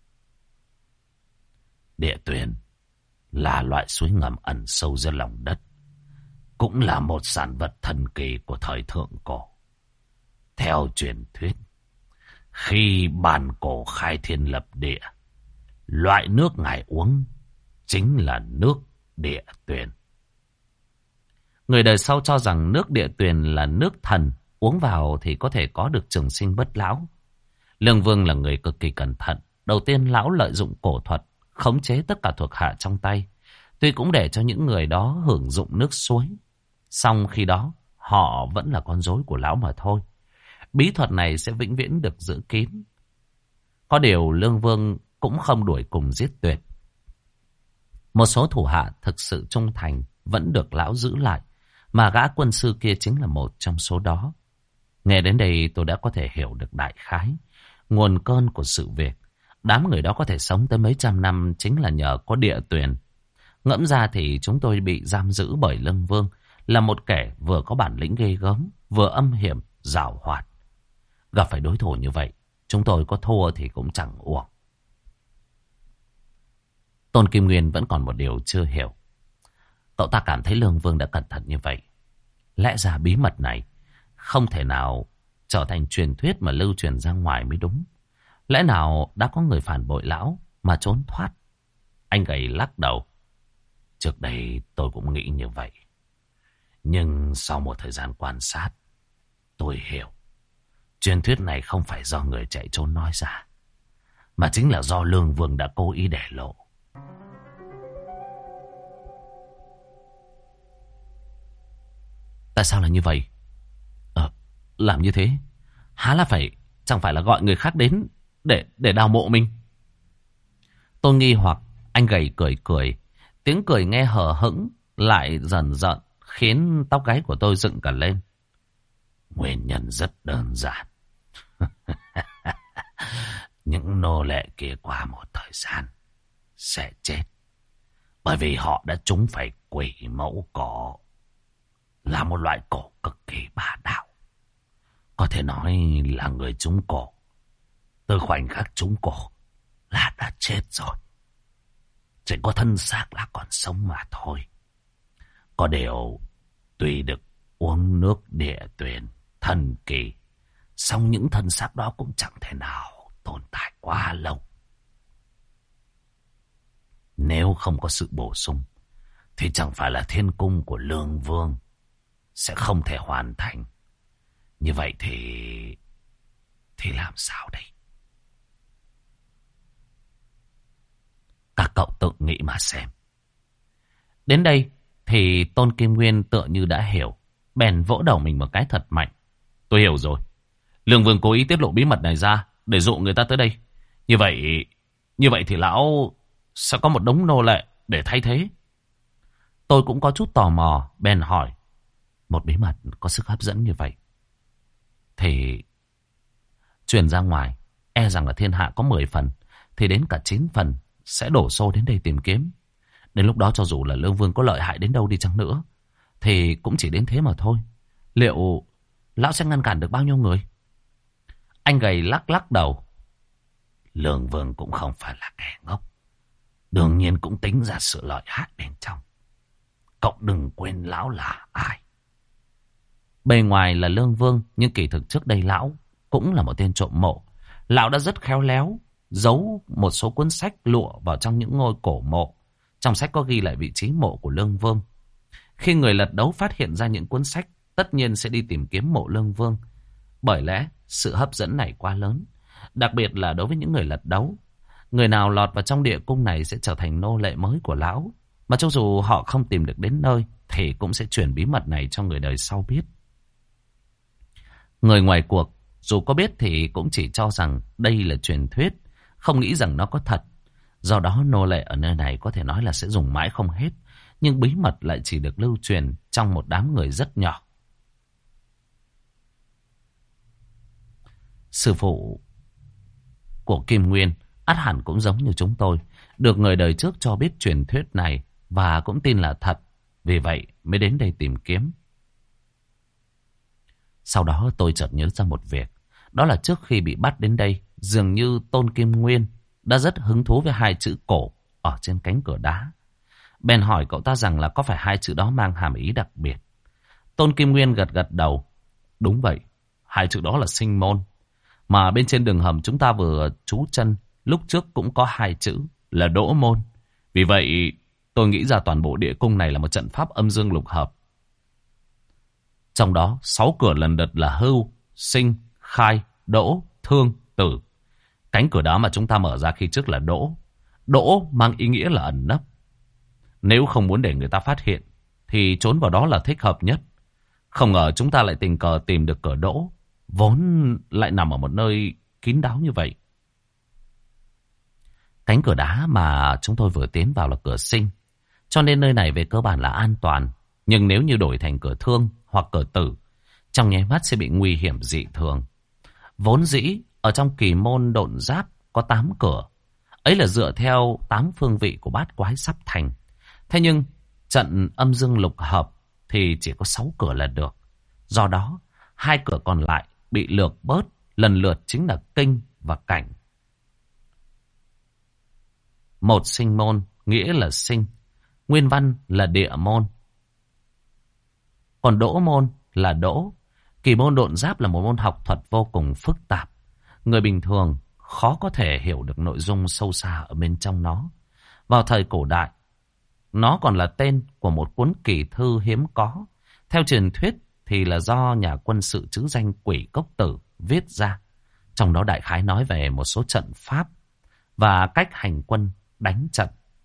Địa tuyền là loại suối ngầm ẩn sâu dưới lòng đất. Cũng là một sản vật thần kỳ của thời thượng cổ. Theo truyền thuyết, khi bàn cổ khai thiên lập địa, loại nước ngài uống chính là nước địa tuyền. Người đời sau cho rằng nước địa tuyền là nước thần, uống vào thì có thể có được trường sinh bất lão. Lương Vương là người cực kỳ cẩn thận. Đầu tiên lão lợi dụng cổ thuật, khống chế tất cả thuộc hạ trong tay. Tuy cũng để cho những người đó hưởng dụng nước suối. Song khi đó, họ vẫn là con rối của lão mà thôi. Bí thuật này sẽ vĩnh viễn được giữ kín. Có điều Lương Vương cũng không đuổi cùng giết tuyệt. Một số thủ hạ thực sự trung thành vẫn được lão giữ lại, mà gã quân sư kia chính là một trong số đó. Nghe đến đây tôi đã có thể hiểu được đại khái nguồn cơn của sự việc. Đám người đó có thể sống tới mấy trăm năm chính là nhờ có địa tuyền. Ngẫm ra thì chúng tôi bị giam giữ bởi Lương Vương, là một kẻ vừa có bản lĩnh ghê gớm, vừa âm hiểm, giảo hoạt. Gặp phải đối thủ như vậy, chúng tôi có thua thì cũng chẳng uổng. Tôn Kim Nguyên vẫn còn một điều chưa hiểu. Cậu ta cảm thấy Lương Vương đã cẩn thận như vậy. Lẽ ra bí mật này không thể nào trở thành truyền thuyết mà lưu truyền ra ngoài mới đúng. Lẽ nào đã có người phản bội lão mà trốn thoát? Anh Gầy lắc đầu. Trước đây tôi cũng nghĩ như vậy. Nhưng sau một thời gian quan sát, tôi hiểu. Truyền thuyết này không phải do người chạy trốn nói ra, mà chính là do Lương Vương đã cố ý để lộ. Tại sao là như vậy? Ờ, làm như thế há là phải, chẳng phải là gọi người khác đến để để đào mộ mình? Tôi nghi hoặc. Anh Gầy cười cười. Tiếng cười nghe hờ hững lại dần dần khiến tóc gáy của tôi dựng cả lên. Nguyên nhân rất đơn giản. Những nô lệ kia qua một thời gian sẽ chết, bởi vì họ đã trúng phải quỷ mẫu cổ, là một loại cổ cực kỳ bá đạo. Có thể nói là người trúng cổ, từ khoảnh khắc trúng cổ là đã chết rồi. Chỉ có thân xác là còn sống mà thôi. Có điều tuy được uống nước địa tuyền thần kỳ, song những thân xác đó cũng chẳng thể nào tồn tại quá lâu. Nếu không có sự bổ sung thì chẳng phải là thiên cung của Lương Vương sẽ không thể hoàn thành. Như vậy thì Thì làm sao đây? Các cậu tự nghĩ mà xem. Đến đây thì Tôn Kim Nguyên tựa như đã hiểu, bèn vỗ đầu mình một cái thật mạnh. Tôi hiểu rồi. Lương Vương cố ý tiết lộ bí mật này ra để dụ người ta tới đây. Như vậy Như vậy thì lão sẽ có một đống nô lệ để thay thế. Tôi cũng có chút tò mò, bèn hỏi. Một bí mật có sức hấp dẫn như vậy thì truyền ra ngoài, e rằng là thiên hạ có mười phần thì đến cả chín phần sẽ đổ xô đến đây tìm kiếm. Đến lúc đó cho dù là Lương Vương có lợi hại đến đâu đi chăng nữa thì cũng chỉ đến thế mà thôi. Liệu lão sẽ ngăn cản được bao nhiêu người? Anh gầy lắc lắc đầu. Lương Vương cũng không phải là kẻ ngốc, đương nhiên cũng tính ra sự lợi hại bên trong. Cậu đừng quên lão là ai. Bề ngoài là Lương Vương, nhưng kỳ thực trước đây lão cũng là một tên trộm mộ. Lão đã rất khéo léo giấu một số cuốn sách lụa vào trong những ngôi cổ mộ. Trong sách có ghi lại vị trí mộ của Lương Vương. Khi người lật đấu phát hiện ra những cuốn sách, tất nhiên sẽ đi tìm kiếm mộ Lương Vương. Bởi lẽ sự hấp dẫn này quá lớn, đặc biệt là đối với những người lật đấu. Người nào lọt vào trong địa cung này sẽ trở thành nô lệ mới của lão. Mà cho dù họ không tìm được đến nơi thì cũng sẽ truyền bí mật này cho người đời sau biết. Người ngoài cuộc dù có biết thì cũng chỉ cho rằng đây là truyền thuyết, không nghĩ rằng nó có thật. Do đó nô lệ ở nơi này có thể nói là sẽ dùng mãi không hết, nhưng bí mật lại chỉ được lưu truyền trong một đám người rất nhỏ. Sư phụ của Kim Nguyên ắt hẳn cũng giống như chúng tôi, được người đời trước cho biết truyền thuyết này và cũng tin là thật, vì vậy mới đến đây tìm kiếm. Sau đó tôi chợt nhớ ra một việc, đó là trước khi bị bắt đến đây, dường như Tôn Kim Nguyên đã rất hứng thú với hai chữ cổ ở trên cánh cửa đá. Bèn hỏi cậu ta rằng là có phải hai chữ đó mang hàm ý đặc biệt. Tôn Kim Nguyên gật gật đầu. Đúng vậy, hai chữ đó là sinh môn. Mà bên trên đường hầm chúng ta vừa trú chân lúc trước cũng có hai chữ là đỗ môn. Vì vậy tôi nghĩ ra toàn bộ địa cung này là một trận pháp âm dương lục hợp. Trong đó sáu cửa lần lượt là hưu, sinh, khai, đỗ, thương, tử. Cánh cửa đá mà chúng ta mở ra khi trước là đỗ. Đỗ mang ý nghĩa là ẩn nấp. Nếu không muốn để người ta phát hiện thì trốn vào đó là thích hợp nhất. Không ngờ chúng ta lại tình cờ tìm được cửa đỗ, vốn lại nằm ở một nơi kín đáo như vậy. Cánh cửa đá mà chúng tôi vừa tiến vào là cửa sinh, cho nên nơi này về cơ bản là an toàn. Nhưng nếu như đổi thành cửa thương hoặc cửa tử, trong nháy mắt sẽ bị nguy hiểm dị thường. Vốn dĩ ở trong kỳ môn độn giáp có tám cửa, ấy là dựa theo tám phương vị của bát quái sắp thành. Thế nhưng trận âm dương lục hợp thì chỉ có sáu cửa là được. Do đó hai cửa còn lại bị lược bớt, lần lượt chính là kinh và cảnh. Một sinh môn nghĩa là sinh, nguyên văn là địa môn. Còn đỗ môn là đỗ. Kỳ môn độn giáp là một môn học thuật vô cùng phức tạp. Người bình thường khó có thể hiểu được nội dung sâu xa ở bên trong nó. Vào thời cổ đại, nó còn là tên của một cuốn kỳ thư hiếm có. Theo truyền thuyết thì là do nhà quân sự trứ danh Quỷ Cốc Tử viết ra. Trong đó đại khái nói về một số trận pháp và cách hành quân đánh trận.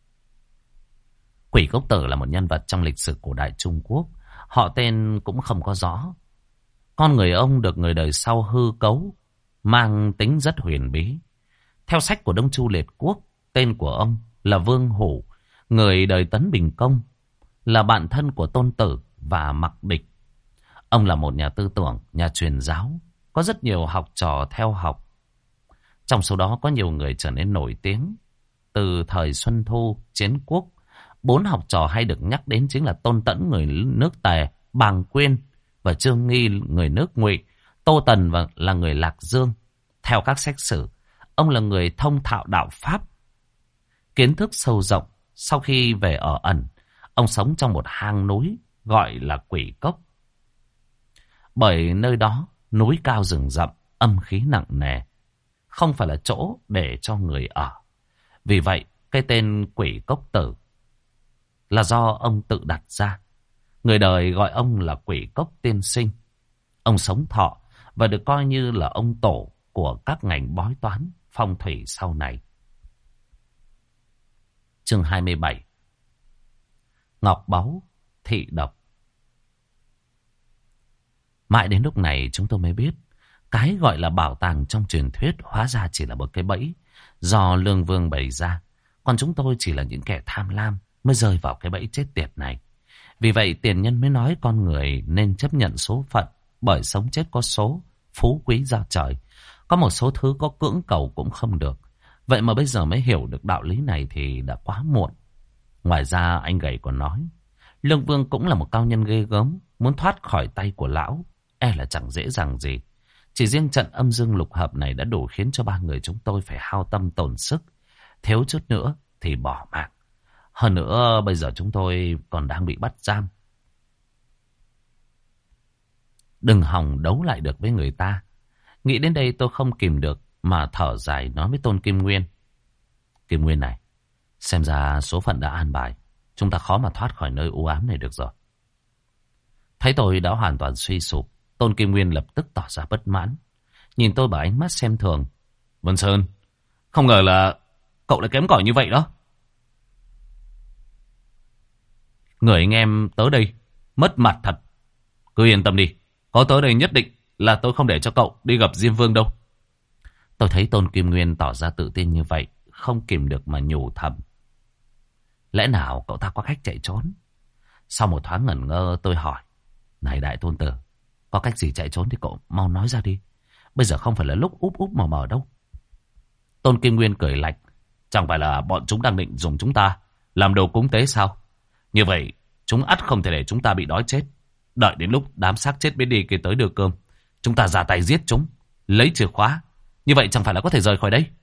Quỷ Cốc Tử là một nhân vật trong lịch sử cổ đại Trung Quốc. Họ tên cũng không có rõ. Con người ông được người đời sau hư cấu, mang tính rất huyền bí. Theo sách của Đông Chu Liệt Quốc, tên của ông là Vương Hủ, người đời Tấn Bình Công, là bạn thân của Tôn Tử và Mặc Địch. Ông là một nhà tư tưởng, nhà truyền giáo, có rất nhiều học trò theo học. Trong số đó có nhiều người trở nên nổi tiếng. Từ thời Xuân Thu, Chiến Quốc, bốn học trò hay được nhắc đến chính là Tôn Tẫn người nước Tề, Bàng Quyên và Trương Nghi người nước Ngụy, Tô Tần và là người Lạc Dương. Theo các sách sử, ông là người thông thạo đạo pháp, kiến thức sâu rộng, sau khi về ở ẩn, ông sống trong một hang núi gọi là Quỷ Cốc. Bởi nơi đó núi cao rừng rậm, âm khí nặng nề, không phải là chỗ để cho người ở. Vì vậy, cái tên Quỷ Cốc Tử là do ông tự đặt ra. Người đời gọi ông là Quỷ Cốc Tiên Sinh. Ông sống thọ và được coi như là ông tổ của các ngành bói toán, phong thủy sau này. Chương hai mươi bảy. Ngọc báu thị độc. Mãi đến lúc này chúng tôi mới biết, cái gọi là bảo tàng trong truyền thuyết hóa ra chỉ là một cái bẫy do Lương Vương bày ra. Còn chúng tôi chỉ là những kẻ tham lam mới rơi vào cái bẫy chết tiệt này. Vì vậy tiền nhân mới nói con người nên chấp nhận số phận, bởi sống chết có số, phú quý giao trời. Có một số thứ có cưỡng cầu cũng không được. Vậy mà bây giờ mới hiểu được đạo lý này thì đã quá muộn. Ngoài ra anh gầy còn nói, Lương Vương cũng là một cao nhân ghê gớm, muốn thoát khỏi tay của lão e là chẳng dễ dàng gì. Chỉ riêng trận âm dương lục hợp này đã đủ khiến cho ba người chúng tôi phải hao tâm tổn sức, thiếu chút nữa thì bỏ mạng. Hơn nữa bây giờ chúng tôi còn đang bị bắt giam. Đừng hòng đấu lại được với người ta. Nghĩ đến đây tôi không kìm được mà thở dài nói với Tôn Kim Nguyên. Kim Nguyên này, xem ra số phận đã an bài, chúng ta khó mà thoát khỏi nơi u ám này được rồi. Thấy tôi đã hoàn toàn suy sụp, Tôn Kim Nguyên lập tức tỏ ra bất mãn, nhìn tôi bằng ánh mắt xem thường. Vân Sơn, không ngờ là cậu lại kém cỏi như vậy đó. Người anh em tới đây mất mặt thật. Cứ yên tâm đi, có tới đây nhất định là tôi không để cho cậu đi gặp Diêm Vương đâu. Tôi thấy Tôn Kim Nguyên tỏ ra tự tin như vậy, không kìm được mà nhủ thầm. Lẽ nào cậu ta có cách chạy trốn? Sau một thoáng ngẩn ngơ tôi hỏi, này đại tôn tử, có cách gì chạy trốn thì cậu mau nói ra đi. Bây giờ không phải là lúc úp úp mờ mờ đâu. Tôn Kim Nguyên cười lạnh, chẳng phải là bọn chúng đang định dùng chúng ta làm đồ cúng tế sao? Như vậy chúng ắt không thể để chúng ta bị đói chết. Đợi đến lúc đám xác chết biết đi kia tới đưa cơm, chúng ta ra tay giết chúng, lấy chìa khóa. Như vậy chẳng phải là có thể rời khỏi đây?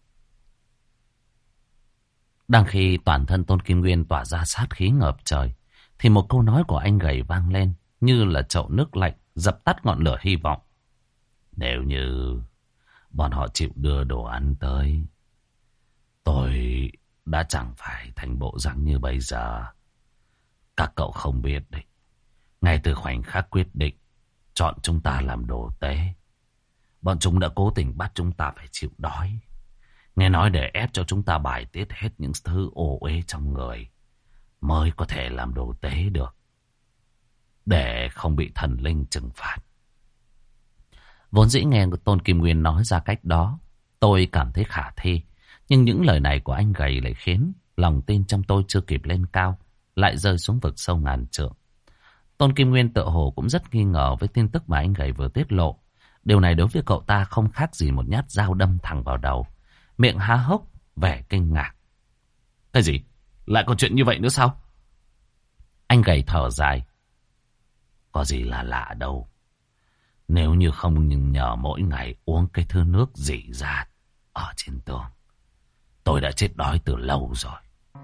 Đang khi toàn thân Tôn Kim Nguyên tỏa ra sát khí ngập trời, thì một câu nói của anh gầy vang lên như là chậu nước lạnh dập tắt ngọn lửa hy vọng. Nếu như bọn họ chịu đưa đồ ăn tới, tôi đã chẳng phải thành bộ dạng như bây giờ. Các cậu không biết đấy, ngay từ khoảnh khắc quyết định chọn chúng ta làm đồ tế, bọn chúng đã cố tình bắt chúng ta phải chịu đói. Nghe nói để ép cho chúng ta bài tiết hết những thứ ô uế trong người mới có thể làm đồ tế được, để không bị thần linh trừng phạt. Vốn dĩ nghe Tôn Kim Nguyên nói ra cách đó, tôi cảm thấy khả thi. Nhưng những lời này của anh gầy lại khiến lòng tin trong tôi chưa kịp lên cao, lại rơi xuống vực sâu ngàn trượng. Tôn Kim Nguyên tự hồ cũng rất nghi ngờ với tin tức mà anh gầy vừa tiết lộ. Điều này đối với cậu ta không khác gì một nhát dao đâm thẳng vào đầu. Miệng há hốc, vẻ kinh ngạc. Cái gì? Lại có chuyện như vậy nữa sao? Anh gầy thở dài. Có gì là lạ đâu. Nếu như không nhờ mỗi ngày uống cái thứ nước rỉ ra ở trên tường, tôi đã chết đói từ lâu rồi.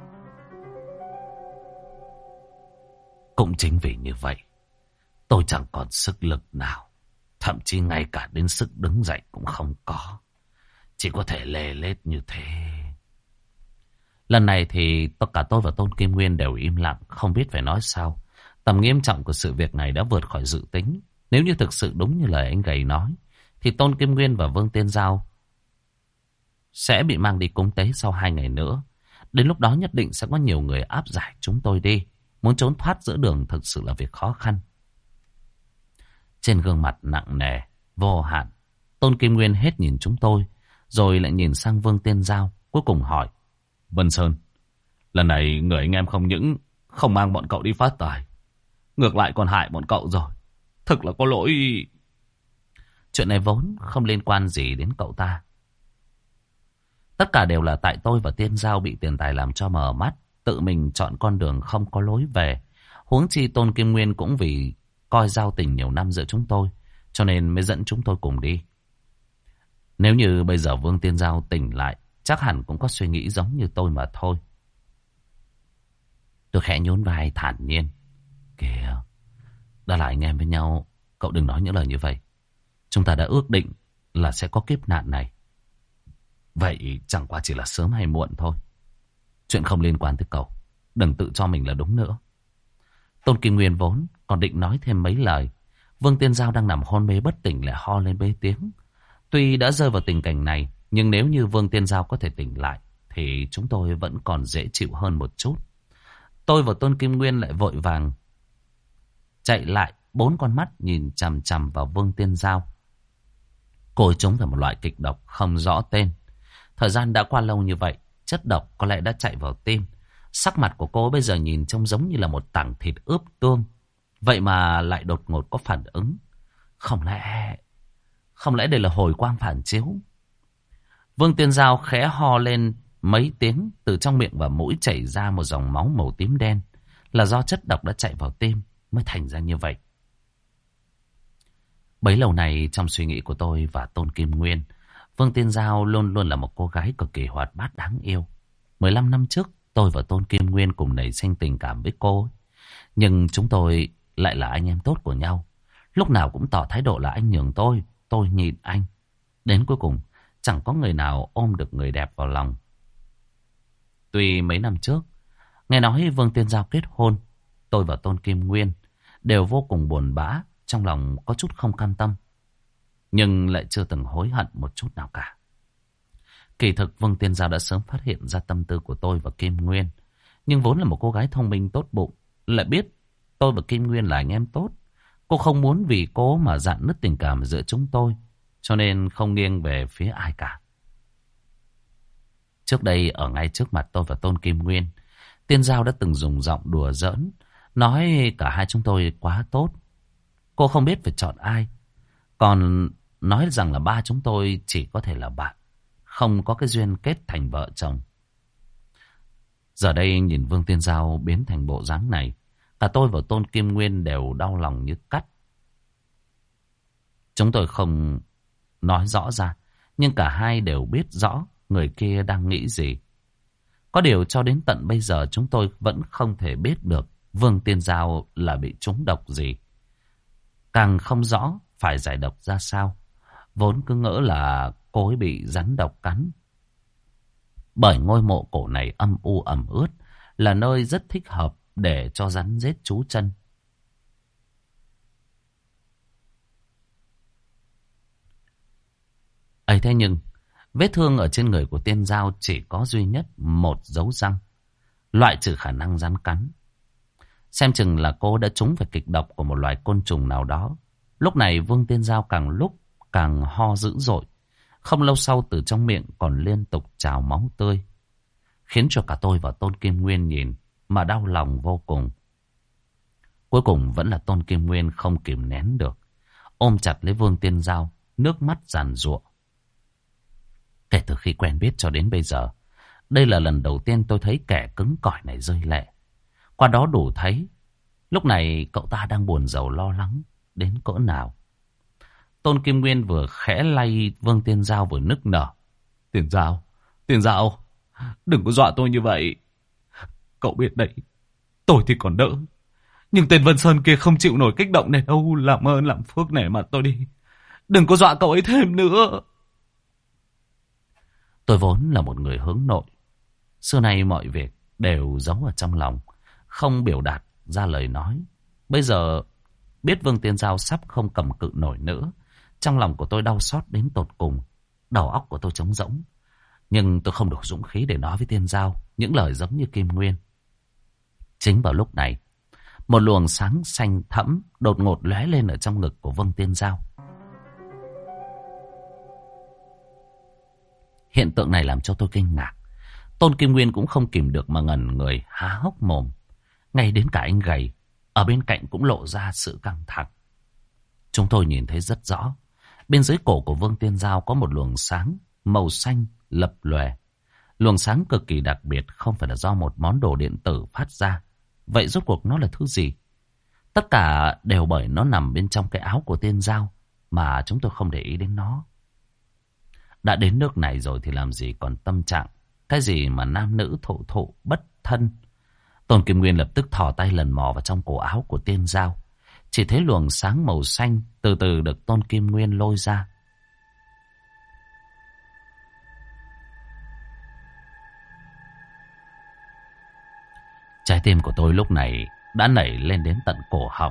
Cũng chính vì như vậy, tôi chẳng còn sức lực nào, thậm chí ngay cả đến sức đứng dậy cũng không có. Chỉ có thể lê lết như thế. Lần này thì tất cả tôi và Tôn Kim Nguyên đều im lặng, không biết phải nói sao. Tầm nghiêm trọng của sự việc này đã vượt khỏi dự tính. Nếu như thực sự đúng như lời anh gầy nói, thì Tôn Kim Nguyên và Vương Tiên Giao sẽ bị mang đi cúng tế sau hai ngày nữa. Đến lúc đó nhất định sẽ có nhiều người áp giải chúng tôi đi. Muốn trốn thoát giữa đường thực sự là việc khó khăn. Trên gương mặt nặng nề, vô hạn, Tôn Kim Nguyên hết nhìn chúng tôi, rồi lại nhìn sang Vương Tiên Giao, cuối cùng hỏi. Vân Sơn, lần này người anh em không những không mang bọn cậu đi phát tài, ngược lại còn hại bọn cậu rồi. Thực là có lỗi. Chuyện này vốn không liên quan gì đến cậu ta. Tất cả đều là tại tôi và Tiên Giao bị tiền tài làm cho mờ mắt, tự mình chọn con đường không có lối về. Huống chi Tôn Kim Nguyên cũng vì coi giao tình nhiều năm giữa chúng tôi, cho nên mới dẫn chúng tôi cùng đi. Nếu như bây giờ Vương Tiên Giao tỉnh lại, chắc hẳn cũng có suy nghĩ giống như tôi mà thôi. Tôi khẽ nhún vai thản nhiên. Kìa, đã là anh em với nhau, cậu đừng nói những lời như vậy. Chúng ta đã ước định là sẽ có kiếp nạn này. Vậy chẳng qua chỉ là sớm hay muộn thôi. Chuyện không liên quan tới cậu, đừng tự cho mình là đúng nữa. Tôn Kim Nguyên vốn còn định nói thêm mấy lời. Vương Tiên Giao đang nằm hôn mê bất tỉnh lại ho lên bê tiếng. Tuy đã rơi vào tình cảnh này, nhưng nếu như Vương Tiên Giao có thể tỉnh lại, thì chúng tôi vẫn còn dễ chịu hơn một chút. Tôi và Tôn Kim Nguyên lại vội vàng chạy lại, bốn con mắt nhìn chằm chằm vào Vương Tiên Giao. Cô ấy trúng phải một loại kịch độc không rõ tên. Thời gian đã qua lâu như vậy, chất độc có lẽ đã chạy vào tim. Sắc mặt của cô bây giờ nhìn trông giống như là một tảng thịt ướp tương. Vậy mà lại đột ngột có phản ứng. Không lẽ... Không lẽ đây là hồi quang phản chiếu? Vương Tiên Giao khẽ ho lên mấy tiếng, từ trong miệng và mũi chảy ra một dòng máu màu tím đen. Là do chất độc đã chạy vào tim mới thành ra như vậy. Bấy lâu này trong suy nghĩ của tôi và Tôn Kim Nguyên, Vương Tiên Giao luôn luôn là một cô gái cực kỳ hoạt bát đáng yêu. mười lăm năm trước, tôi và Tôn Kim Nguyên cùng nảy sinh tình cảm với cô. Nhưng chúng tôi lại là anh em tốt của nhau. Lúc nào cũng tỏ thái độ là anh nhường tôi, tôi nhịn anh. Đến cuối cùng, chẳng có người nào ôm được người đẹp vào lòng. Tuy mấy năm trước, nghe nói Vương Tiên Giao kết hôn, tôi và Tôn Kim Nguyên đều vô cùng buồn bã, trong lòng có chút không cam tâm. Nhưng lại chưa từng hối hận một chút nào cả. Kỳ thực Vương Tiên Giao đã sớm phát hiện ra tâm tư của tôi và Kim Nguyên. Nhưng vốn là một cô gái thông minh tốt bụng, lại biết tôi và Kim Nguyên là anh em tốt. Cô không muốn vì cô mà rạn nứt tình cảm giữa chúng tôi, cho nên không nghiêng về phía ai cả. Trước đây ở ngay trước mặt tôi và Tôn Kim Nguyên, Tiên Giao đã từng dùng giọng đùa giỡn, nói cả hai chúng tôi quá tốt. Cô không biết phải chọn ai, còn nói rằng là ba chúng tôi chỉ có thể là bạn, không có cái duyên kết thành vợ chồng. Giờ đây nhìn Vương Tiên Giao biến thành bộ dáng này, cả tôi và Tôn Kim Nguyên đều đau lòng như cắt. Chúng tôi không nói rõ ra, nhưng cả hai đều biết rõ người kia đang nghĩ gì. Có điều cho đến tận bây giờ chúng tôi vẫn không thể biết được Vương Tiên Giao là bị trúng độc gì. Càng không rõ phải giải độc ra sao. Vốn cứ ngỡ là cô ấy bị rắn độc cắn. Bởi ngôi mộ cổ này âm u ẩm ướt, là nơi rất thích hợp để cho rắn rết trú chân. ấy thế nhưng vết thương ở trên người của Tiên Giao chỉ có duy nhất một dấu răng, loại trừ khả năng rắn cắn. Xem chừng là cô đã trúng phải kịch độc của một loài côn trùng nào đó. Lúc này Vương Tiên Giao càng lúc càng ho dữ dội. Không lâu sau từ trong miệng còn liên tục trào máu tươi, khiến cho cả tôi và Tôn Kim Nguyên nhìn mà đau lòng vô cùng. Cuối cùng vẫn là Tôn Kim Nguyên không kìm nén được, ôm chặt lấy Vương Tiên Giao, nước mắt giàn giụa. Kể từ khi quen biết cho đến bây giờ, đây là lần đầu tiên tôi thấy kẻ cứng cỏi này rơi lệ. Qua đó đủ thấy lúc này cậu ta đang buồn rầu lo lắng đến cỡ nào. Tôn Kim Nguyên vừa khẽ lay Vương Tiên Giao vừa nức nở. Tiên Giao, Tiên Giao, đừng có dọa tôi như vậy. Cậu biết đấy, tôi thì còn đỡ, nhưng tên Vân Sơn kia không chịu nổi kích động này đâu. Làm ơn làm phước nể mặt tôi đi, đừng có dọa cậu ấy thêm nữa. Tôi vốn là một người hướng nội, xưa nay mọi việc đều giấu ở trong lòng, không biểu đạt ra lời nói. Bây giờ biết Vương Tiên Giao sắp không cầm cự nổi nữa, trong lòng của tôi đau xót đến tột cùng. Đầu óc của tôi trống rỗng, nhưng tôi không đủ dũng khí để nói với Tiên Giao những lời giống như Kim Nguyên. Chính vào lúc này, một luồng sáng xanh thẫm đột ngột lóe lên ở trong ngực của Vương Tiên Giao. Hiện tượng này làm cho tôi kinh ngạc. Tôn Kim Nguyên cũng không kìm được mà ngẩn người há hốc mồm. Ngay đến cả anh gầy ở bên cạnh cũng lộ ra sự căng thẳng. Chúng tôi nhìn thấy rất rõ, bên dưới cổ của Vương Tiên Giao có một luồng sáng màu xanh lập lòe. Luồng sáng cực kỳ đặc biệt, không phải là do một món đồ điện tử phát ra. Vậy rốt cuộc nó là thứ gì? Tất cả đều bởi nó nằm bên trong cái áo của Tiên Giao mà chúng tôi không để ý đến nó. Đã đến nước này rồi thì làm gì còn tâm trạng cái gì mà nam nữ thụ thụ bất thân. Tôn Kim Nguyên lập tức thò tay lần mò vào trong cổ áo của Tiên Giao. Chỉ thấy luồng sáng màu xanh từ từ được Tôn Kim Nguyên lôi ra. Trái tim của tôi lúc này đã nảy lên đến tận cổ họng.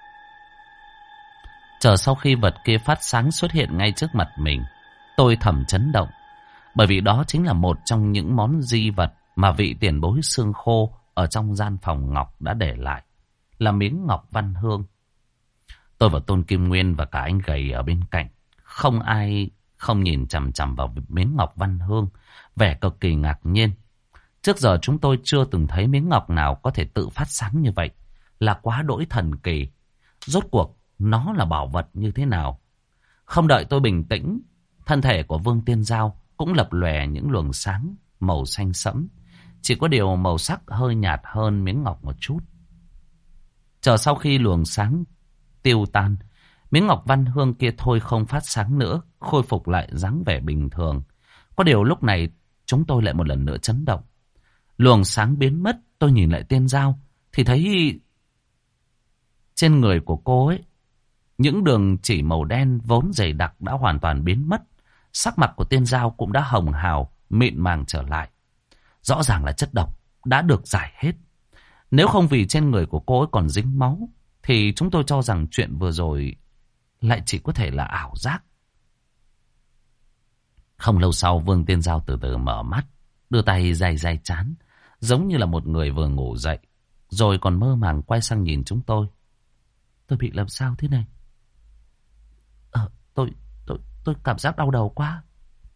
Chờ sau khi vật kia phát sáng xuất hiện ngay trước mặt mình, tôi thầm chấn động. Bởi vì đó chính là một trong những món di vật mà vị tiền bối xương khô ở trong gian phòng ngọc đã để lại. Là miếng ngọc văn hương. Tôi và Tôn Kim Nguyên và cả anh gầy ở bên cạnh, không ai không nhìn chằm chằm vào miếng ngọc văn hương, vẻ cực kỳ ngạc nhiên. Trước giờ chúng tôi chưa từng thấy miếng ngọc nào có thể tự phát sáng như vậy. Là quá đỗi thần kỳ. Rốt cuộc nó là bảo vật như thế nào? Không đợi tôi bình tĩnh, thân thể của Vương Tiên Giao cũng lập lòe những luồng sáng màu xanh sẫm. Chỉ có điều màu sắc hơi nhạt hơn miếng ngọc một chút. Chờ sau khi luồng sáng tiêu tan, miếng ngọc văn hương kia thôi không phát sáng nữa, khôi phục lại dáng vẻ bình thường. Có điều lúc này chúng tôi lại một lần nữa chấn động. Luồng sáng biến mất, tôi nhìn lại Tiên Giao thì thấy trên người của cô ấy, những đường chỉ màu đen vốn dày đặc đã hoàn toàn biến mất. Sắc mặt của Tiên Giao cũng đã hồng hào, mịn màng trở lại. Rõ ràng là chất độc đã được giải hết. Nếu không vì trên người của cô ấy còn dính máu, thì chúng tôi cho rằng chuyện vừa rồi lại chỉ có thể là ảo giác. Không lâu sau, Vương Tiên Giao từ từ mở mắt, đưa tay day day chán, giống như là một người vừa ngủ dậy, rồi còn mơ màng quay sang nhìn chúng tôi. Tôi bị làm sao thế này? Ờ, tôi, tôi, tôi cảm giác đau đầu quá.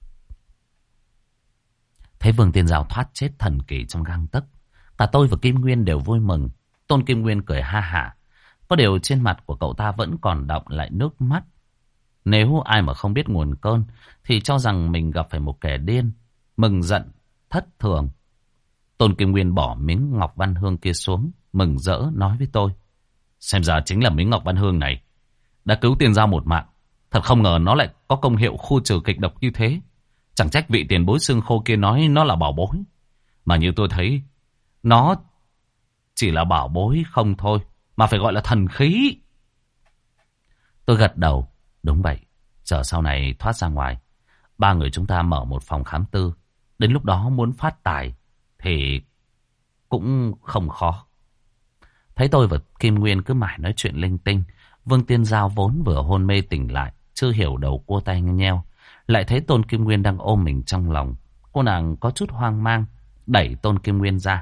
Thấy Vương Tiên Giao thoát chết thần kỳ trong gang tấc, cả tôi và Kim Nguyên đều vui mừng. Tôn Kim Nguyên cười ha hả. Có điều trên mặt của cậu ta vẫn còn đọng lại nước mắt. Nếu ai mà không biết nguồn cơn thì cho rằng mình gặp phải một kẻ điên, mừng giận, thất thường. Tôn Kim Nguyên bỏ miếng ngọc văn hương kia xuống, mừng rỡ nói với tôi. Xem ra chính là miếng ngọc văn hương này đã cứu Tiên Giao một mạng. Thật không ngờ nó lại có công hiệu khu trừ kịch độc như thế. Chẳng trách vị tiền bối xương khô kia nói nó là bảo bối. Mà như tôi thấy, nó chỉ là bảo bối không thôi, mà phải gọi là thần khí. Tôi gật đầu. Đúng vậy. Chờ sau này thoát ra ngoài, ba người chúng ta mở một phòng khám tư. Đến lúc đó muốn phát tài thì cũng không khó. Thấy tôi và Kim Nguyên cứ mãi nói chuyện linh tinh, Vương Tiên Giao vốn vừa hôn mê tỉnh lại, chưa hiểu đầu cua tay nheo, lại thấy Tôn Kim Nguyên đang ôm mình trong lòng. Cô nàng có chút hoang mang, đẩy Tôn Kim Nguyên ra.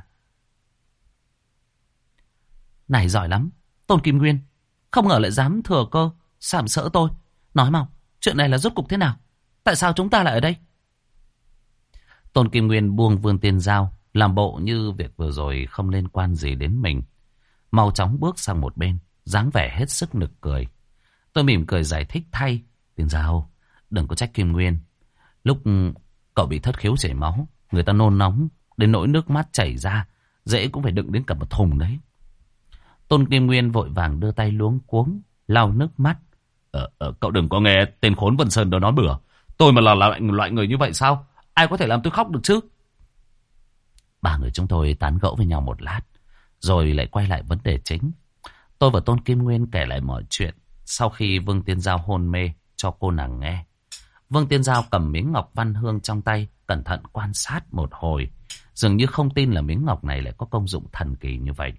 Này giỏi lắm, Tôn Kim Nguyên, không ngờ lại dám thừa cơ sàm sỡ tôi. Nói mau, chuyện này là rốt cục thế nào? Tại sao chúng ta lại ở đây? Tôn Kim Nguyên buông Vương Tiên Giao, làm bộ như việc vừa rồi không liên quan gì đến mình. Mau chóng bước sang một bên, dáng vẻ hết sức nực cười. Tôi mỉm cười giải thích thay. Tiên Giao, đừng có trách Kim Nguyên. Lúc cậu bị thất khiếu chảy máu, người ta nôn nóng, đến nỗi nước mắt chảy ra, dễ cũng phải đựng đến cả một thùng đấy. Tôn Kim Nguyên vội vàng đưa tay luống cuống, lau nước mắt. Ờ, ờ, cậu đừng có nghe tên khốn Vân Sơn đó nói bừa. Tôi mà là, là loại, loại người như vậy sao? Ai có thể làm tôi khóc được chứ? Ba người chúng tôi tán gẫu với nhau một lát, rồi lại quay lại vấn đề chính. Tôi và Tôn Kim Nguyên kể lại mọi chuyện sau khi Vương Tiên Giao hôn mê cho cô nàng nghe. Vương Tiên Giao cầm miếng ngọc văn hương trong tay, cẩn thận quan sát một hồi, dường như không tin là miếng ngọc này lại có công dụng thần kỳ như vậy.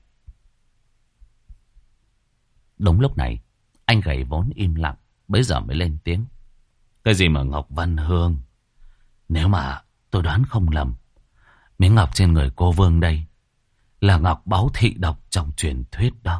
Đúng lúc này, anh gầy vốn im lặng, bấy giờ mới lên tiếng. Cái gì mà ngọc văn hương? Nếu mà tôi đoán không lầm, miếng ngọc trên người cô Vương đây là ngọc báu thị độc trong truyền thuyết đó.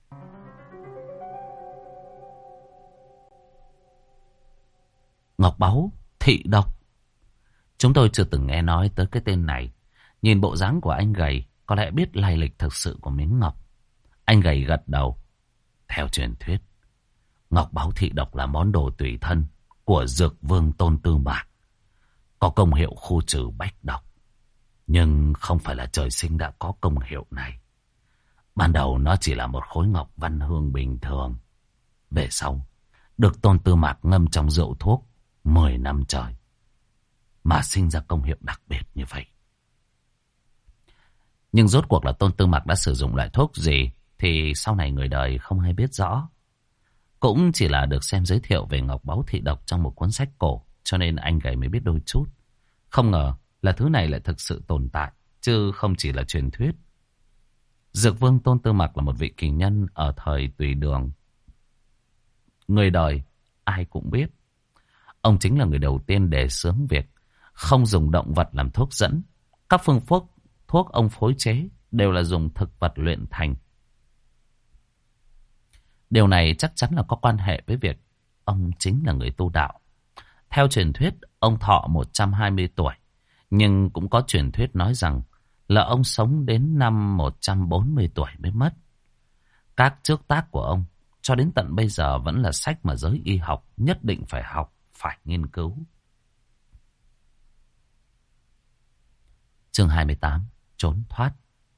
Ngọc báu thị độc? Chúng tôi chưa từng nghe nói tới cái tên này. Nhìn bộ dáng của anh gầy, có lẽ biết lai lịch thực sự của miếng ngọc. Anh gầy gật đầu. Theo truyền thuyết, ngọc báu thị độc là món đồ tùy thân của Dược Vương Tôn Tư Mạc, có công hiệu khu trừ bách độc. Nhưng không phải là trời sinh đã có công hiệu này. Ban đầu nó chỉ là một khối ngọc văn hương bình thường. Về sau, được Tôn Tư Mạc ngâm trong rượu thuốc mười năm trời, mà sinh ra công hiệu đặc biệt như vậy. Nhưng rốt cuộc là Tôn Tư Mặc đã sử dụng loại thuốc gì thì sau này người đời không ai biết rõ. Cũng chỉ là được xem giới thiệu về ngọc báu thị độc trong một cuốn sách cổ, cho nên anh gầy mới biết đôi chút. Không ngờ là thứ này lại thực sự tồn tại, chứ không chỉ là truyền thuyết. Dược vương Tôn Tư Mặc là một vị kỳ nhân ở thời Tùy Đường. Người đời ai cũng biết. Ông chính là người đầu tiên đề xướng việc không dùng động vật làm thuốc dẫn. Các phương thuốc thuốc ông phối chế đều là dùng thực vật luyện thành. Điều này chắc chắn là có quan hệ với việc ông chính là người tu đạo. Theo truyền thuyết, ông thọ một trăm hai mươi tuổi, nhưng cũng có truyền thuyết nói rằng là ông sống đến năm một trăm bốn mươi tuổi mới mất. Các trước tác của ông cho đến tận bây giờ vẫn là sách mà giới y học nhất định phải học, phải nghiên cứu. Chương hai mươi tám. Trốn thoát.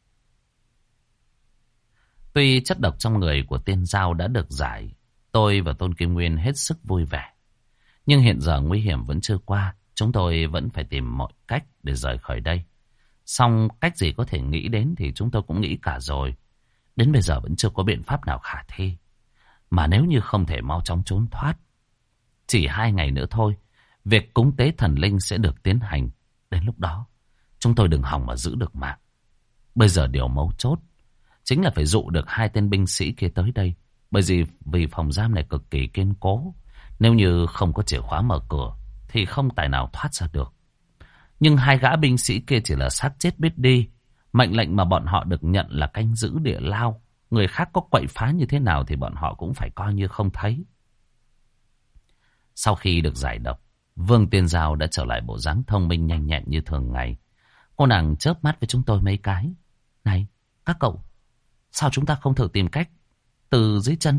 Tuy chất độc trong người của Tiên Giao đã được giải, tôi và Tôn Kim Nguyên hết sức vui vẻ. Nhưng hiện giờ nguy hiểm vẫn chưa qua, chúng tôi vẫn phải tìm mọi cách để rời khỏi đây. Song cách gì có thể nghĩ đến thì chúng tôi cũng nghĩ cả rồi. Đến bây giờ vẫn chưa có biện pháp nào khả thi. Mà nếu như không thể mau chóng trốn thoát, chỉ hai ngày nữa thôi, việc cúng tế thần linh sẽ được tiến hành. Đến lúc đó, chúng tôi đừng hòng mà giữ được mạng. Bây giờ điều mấu chốt chính là phải dụ được hai tên binh sĩ kia tới đây. Bởi vì vì phòng giam này cực kỳ kiên cố. Nếu như không có chìa khóa mở cửa thì không tài nào thoát ra được. Nhưng hai gã binh sĩ kia chỉ là xác chết biết đi. Mệnh lệnh mà bọn họ được nhận là canh giữ địa lao. Người khác có quậy phá như thế nào thì bọn họ cũng phải coi như không thấy. Sau khi được giải độc, Vương Tiên Giao đã trở lại bộ dáng thông minh nhanh nhẹn như thường ngày. Cô nàng chớp mắt với chúng tôi mấy cái. Này, các cậu, sao chúng ta không thử tìm cách từ dưới chân?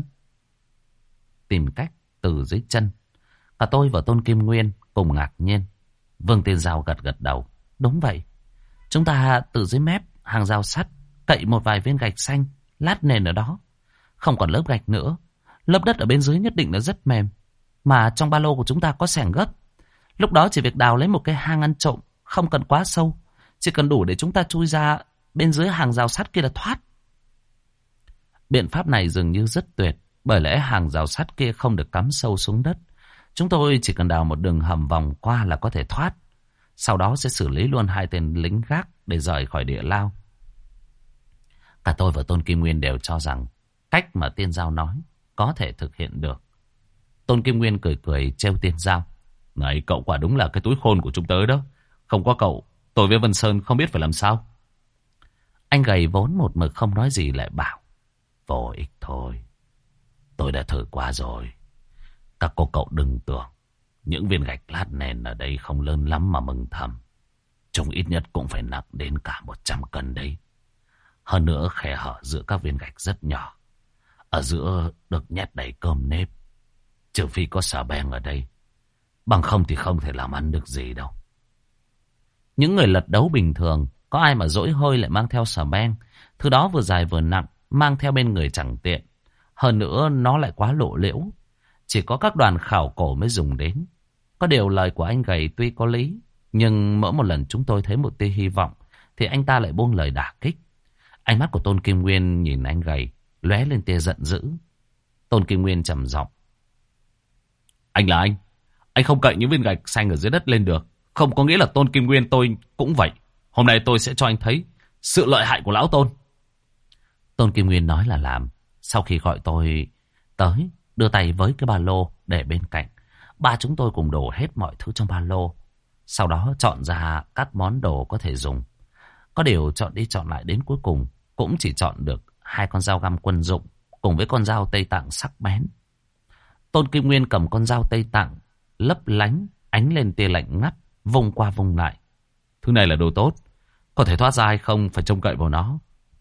Tìm cách từ dưới chân? Cả tôi và Tôn Kim Nguyên cùng ngạc nhiên. Vương Tiên Giao gật gật đầu. Đúng vậy. Chúng ta từ dưới mép hàng rào sắt cậy một vài viên gạch xanh, lát nền ở đó. Không còn lớp gạch nữa. Lớp đất ở bên dưới nhất định là rất mềm. Mà trong ba lô của chúng ta có xẻng gấp. Lúc đó chỉ việc đào lấy một cái hang ăn trộm, không cần quá sâu. Chỉ cần đủ để chúng ta chui ra bên dưới hàng rào sắt kia là thoát. Biện pháp này dường như rất tuyệt. Bởi lẽ hàng rào sắt kia không được cắm sâu xuống đất. Chúng tôi chỉ cần đào một đường hầm vòng qua là có thể thoát. Sau đó sẽ xử lý luôn hai tên lính gác để rời khỏi địa lao. Cả tôi và Tôn Kim Nguyên đều cho rằng cách mà Tiên Giao nói có thể thực hiện được. Tôn Kim Nguyên cười cười trêu Tiên Giao. Này, cậu quả đúng là cái túi khôn của chúng tớ đó. Không có cậu, tôi với Vân Sơn không biết phải làm sao. Anh gầy vốn một mực không nói gì lại bảo. Vô ích thôi. Tôi đã thử qua rồi. Các cô cậu đừng tưởng những viên gạch lát nền ở đây không lớn lắm mà mừng thầm. Chúng ít nhất cũng phải nặng đến cả một trăm cân đấy. Hơn nữa khe hở giữa các viên gạch rất nhỏ. Ở giữa được nhét đầy cơm nếp. Trừ phi có xà beng ở đây. Bằng không thì không thể làm ăn được gì đâu. Những người lật đấu bình thường, có ai mà dỗi hơi lại mang theo xà beng. Thứ đó vừa dài vừa nặng, mang theo bên người chẳng tiện. Hơn nữa nó lại quá lộ liễu. Chỉ có các đoàn khảo cổ mới dùng đến. Có điều lời của anh gầy tuy có lý, nhưng mỗi một lần chúng tôi thấy một tia hy vọng thì anh ta lại buông lời đả kích. Ánh mắt của Tôn Kim Nguyên nhìn anh gầy lóe lên tia giận dữ. Tôn Kim Nguyên trầm giọng. Anh là anh. Anh không cậy những viên gạch xanh ở dưới đất lên được. Không có nghĩa là Tôn Kim Nguyên tôi cũng vậy. Hôm nay tôi sẽ cho anh thấy sự lợi hại của lão Tôn. Tôn Kim Nguyên nói là làm. Sau khi gọi tôi tới, đưa tay với cái ba lô để bên cạnh. Ba chúng tôi cùng đổ hết mọi thứ trong ba lô. Sau đó chọn ra các món đồ có thể dùng. Có điều chọn đi chọn lại đến cuối cùng cũng chỉ chọn được hai con dao găm quân dụng cùng với con dao Tây Tạng sắc bén. Tôn Kim Nguyên cầm con dao Tây Tạng lấp lánh, ánh lên tia lạnh ngắt, vung qua vung lại. Thứ này là đồ tốt, có thể thoát ra hay không phải trông cậy vào nó.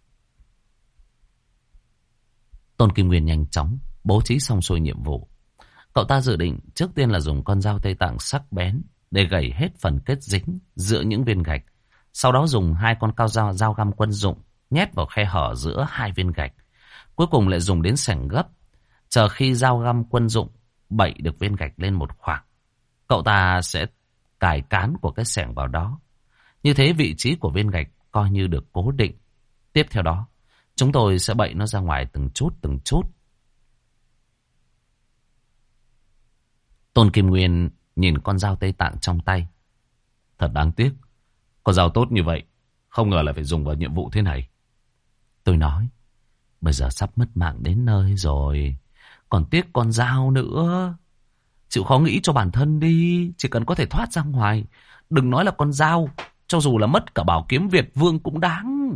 Tôn Kim Nguyên nhanh chóng bố trí xong xuôi nhiệm vụ. Cậu ta dự định trước tiên là dùng con dao Tây Tạng sắc bén để gẩy hết phần kết dính giữa những viên gạch. Sau đó dùng hai con cao dao, dao găm quân dụng nhét vào khe hở giữa hai viên gạch. Cuối cùng lại dùng đến xẻng gấp. Chờ khi dao găm quân dụng bậy được viên gạch lên một khoảng, cậu ta sẽ cài cán của cái xẻng vào đó. Như thế vị trí của viên gạch coi như được cố định, Tiếp theo đó, chúng tôi sẽ bậy nó ra ngoài từng chút từng chút. Tôn Kim Nguyên nhìn con dao Tây Tạng trong tay. Thật đáng tiếc, con dao tốt như vậy, không ngờ là phải dùng vào nhiệm vụ thế này. Tôi nói, bây giờ sắp mất mạng đến nơi rồi, còn tiếc con dao nữa. Chịu khó nghĩ cho bản thân đi, chỉ cần có thể thoát ra ngoài. Đừng nói là con dao, cho dù là mất cả bảo kiếm Việt Vương cũng đáng.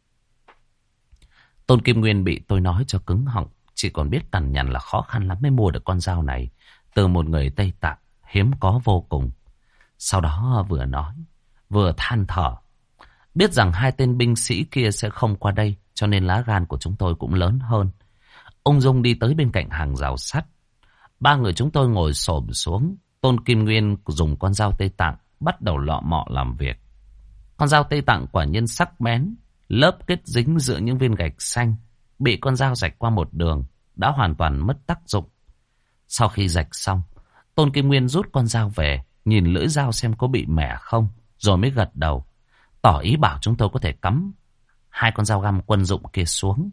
Tôn Kim Nguyên bị tôi nói cho cứng họng, chỉ còn biết cằn nhằn là khó khăn lắm mới mua được con dao này từ một người Tây Tạng hiếm có vô cùng. Sau đó vừa nói, vừa than thở. Biết rằng hai tên binh sĩ kia sẽ không qua đây, cho nên lá gan của chúng tôi cũng lớn hơn. Ung dung đi tới bên cạnh hàng rào sắt. Ba người chúng tôi ngồi xổm xuống. Tôn Kim Nguyên dùng con dao Tây Tạng bắt đầu lọ mọ làm việc. Con dao Tây Tạng quả nhiên sắc bén, lớp kết dính giữa những viên gạch xanh bị con dao rạch qua một đường đã hoàn toàn mất tác dụng. Sau khi rạch xong, Tôn Kim Nguyên rút con dao về, nhìn lưỡi dao xem có bị mẻ không, rồi mới gật đầu, tỏ ý bảo chúng tôi có thể cắm hai con dao găm quân dụng kia xuống.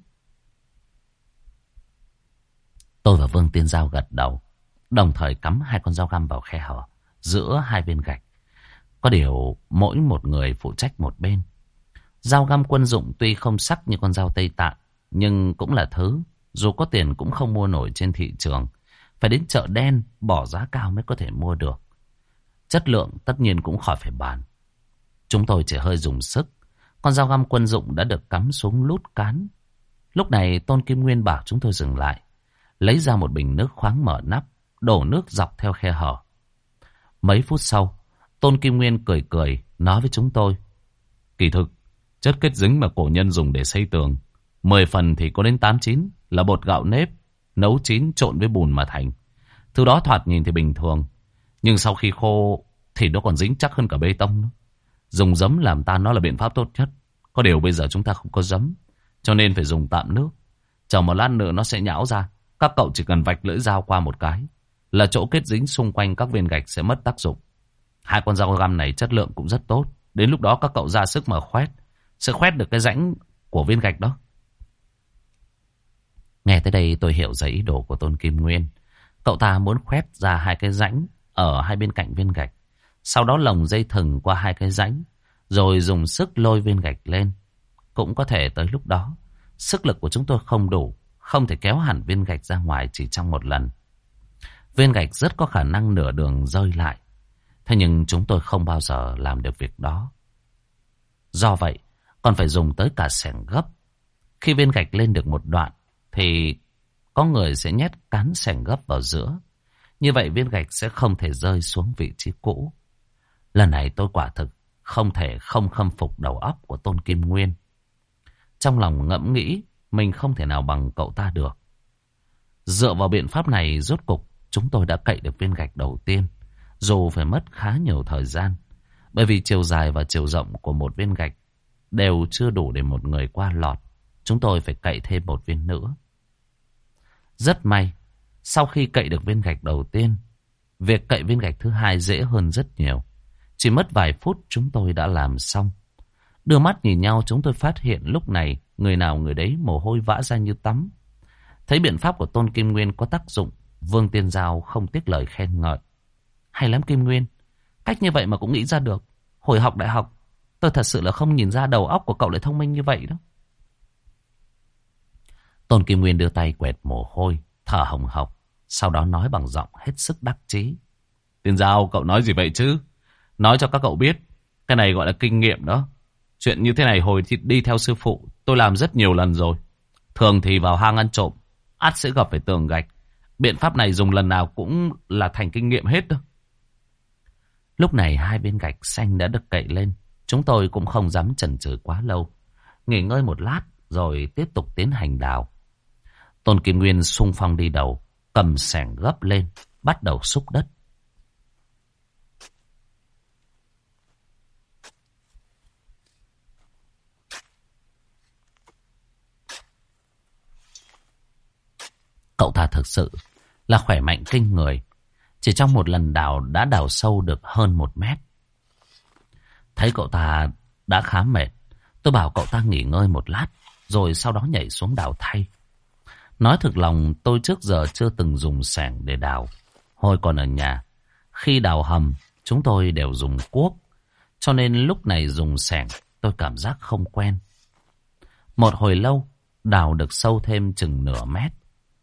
Tôi và Vương Tiên Giao gật đầu, đồng thời cắm hai con dao găm vào khe hở giữa hai viên gạch. Có điều mỗi một người phụ trách một bên. Dao găm quân dụng tuy không sắc như con dao Tây Tạng, nhưng cũng là thứ dù có tiền cũng không mua nổi trên thị trường. Phải đến chợ đen bỏ giá cao mới có thể mua được. Chất lượng tất nhiên cũng khỏi phải bàn. Chúng tôi chỉ hơi dùng sức. Con dao găm quân dụng đã được cắm xuống lút cán. Lúc này Tôn Kim Nguyên bảo chúng tôi dừng lại, lấy ra một bình nước khoáng mở nắp, đổ nước dọc theo khe hở. Mấy phút sau, Tôn Kim Nguyên cười cười nói với chúng tôi, kỳ thực chất kết dính mà cổ nhân dùng để xây tường, mười phần thì có đến tám chín là bột gạo nếp nấu chín trộn với bùn mà thành. Thứ đó thoạt nhìn thì bình thường, nhưng sau khi khô thì nó còn dính chắc hơn cả bê tông nữa. Dùng giấm làm tan nó là biện pháp tốt nhất. Có điều bây giờ chúng ta không có giấm, cho nên phải dùng tạm nước. Chờ một lát nữa nó sẽ nhão ra. Các cậu chỉ cần vạch lưỡi dao qua một cái là chỗ kết dính xung quanh các viên gạch sẽ mất tác dụng. Hai con dao găm này chất lượng cũng rất tốt. Đến lúc đó các cậu ra sức mà khoét, sẽ khoét được cái rãnh của viên gạch đó. Nghe tới đây tôi hiểu ra ý đồ của Tôn Kim Nguyên. Cậu ta muốn khoét ra hai cái rãnh ở hai bên cạnh viên gạch, sau đó lồng dây thừng qua hai cái rãnh, rồi dùng sức lôi viên gạch lên. Cũng có thể tới lúc đó sức lực của chúng tôi không đủ, không thể kéo hẳn viên gạch ra ngoài chỉ trong một lần. Viên gạch rất có khả năng nửa đường rơi lại. Thế nhưng chúng tôi không bao giờ làm được việc đó. Do vậy còn phải dùng tới cả xẻng gấp. Khi viên gạch lên được một đoạn thì có người sẽ nhét cán xẻng gấp vào giữa. Như vậy viên gạch sẽ không thể rơi xuống vị trí cũ. Lần này tôi quả thực không thể không khâm phục đầu óc của Tôn Kim Nguyên. Trong lòng ngẫm nghĩ mình không thể nào bằng cậu ta được. Dựa vào biện pháp này, rốt cục chúng tôi đã cậy được viên gạch đầu tiên, dù phải mất khá nhiều thời gian, bởi vì chiều dài và chiều rộng của một viên gạch đều chưa đủ để một người qua lọt. Chúng tôi phải cậy thêm một viên nữa. Rất may, sau khi cậy được viên gạch đầu tiên, việc cậy viên gạch thứ hai dễ hơn rất nhiều. Chỉ mất vài phút chúng tôi đã làm xong. Đưa mắt nhìn nhau, chúng tôi phát hiện lúc này người nào người đấy mồ hôi vã ra như tắm. Thấy biện pháp của Tôn Kim Nguyên có tác dụng, Vương Tiên Giao không tiếc lời khen ngợi. Hay lắm Kim Nguyên, cách như vậy mà cũng nghĩ ra được. Hồi học đại học, tôi thật sự là không nhìn ra đầu óc của cậu lại thông minh như vậy đó. Tôn Kim Nguyên đưa tay quẹt mồ hôi, thở hồng hộc, sau đó nói bằng giọng hết sức đắc chí. Tiên Giao, cậu nói gì vậy chứ? Nói cho các cậu biết, cái này gọi là kinh nghiệm đó. Chuyện như thế này hồi thì đi theo sư phụ, tôi làm rất nhiều lần rồi. Thường thì vào hang ăn trộm, ắt sẽ gặp phải tường gạch. Biện pháp này dùng lần nào cũng là thành kinh nghiệm hết đó. Lúc này hai bên gạch xanh đã được cậy lên. Chúng tôi cũng không dám chần chừ quá lâu. Nghỉ ngơi một lát rồi tiếp tục tiến hành đào. Tôn Kim Nguyên xung phong đi đầu, cầm xẻng gấp lên, bắt đầu xúc đất. Cậu ta thực sự là khỏe mạnh kinh người. Chỉ trong một lần đào đã đào sâu được hơn một mét. Thấy cậu ta đã khá mệt, Tôi bảo cậu ta nghỉ ngơi một lát, rồi sau đó nhảy xuống đào thay. Nói thực lòng, tôi trước giờ chưa từng dùng xẻng để đào. Hồi còn ở nhà, khi đào hầm, chúng tôi đều dùng cuốc. Cho nên lúc này dùng xẻng, tôi cảm giác không quen. Một hồi lâu, đào được sâu thêm chừng nửa mét.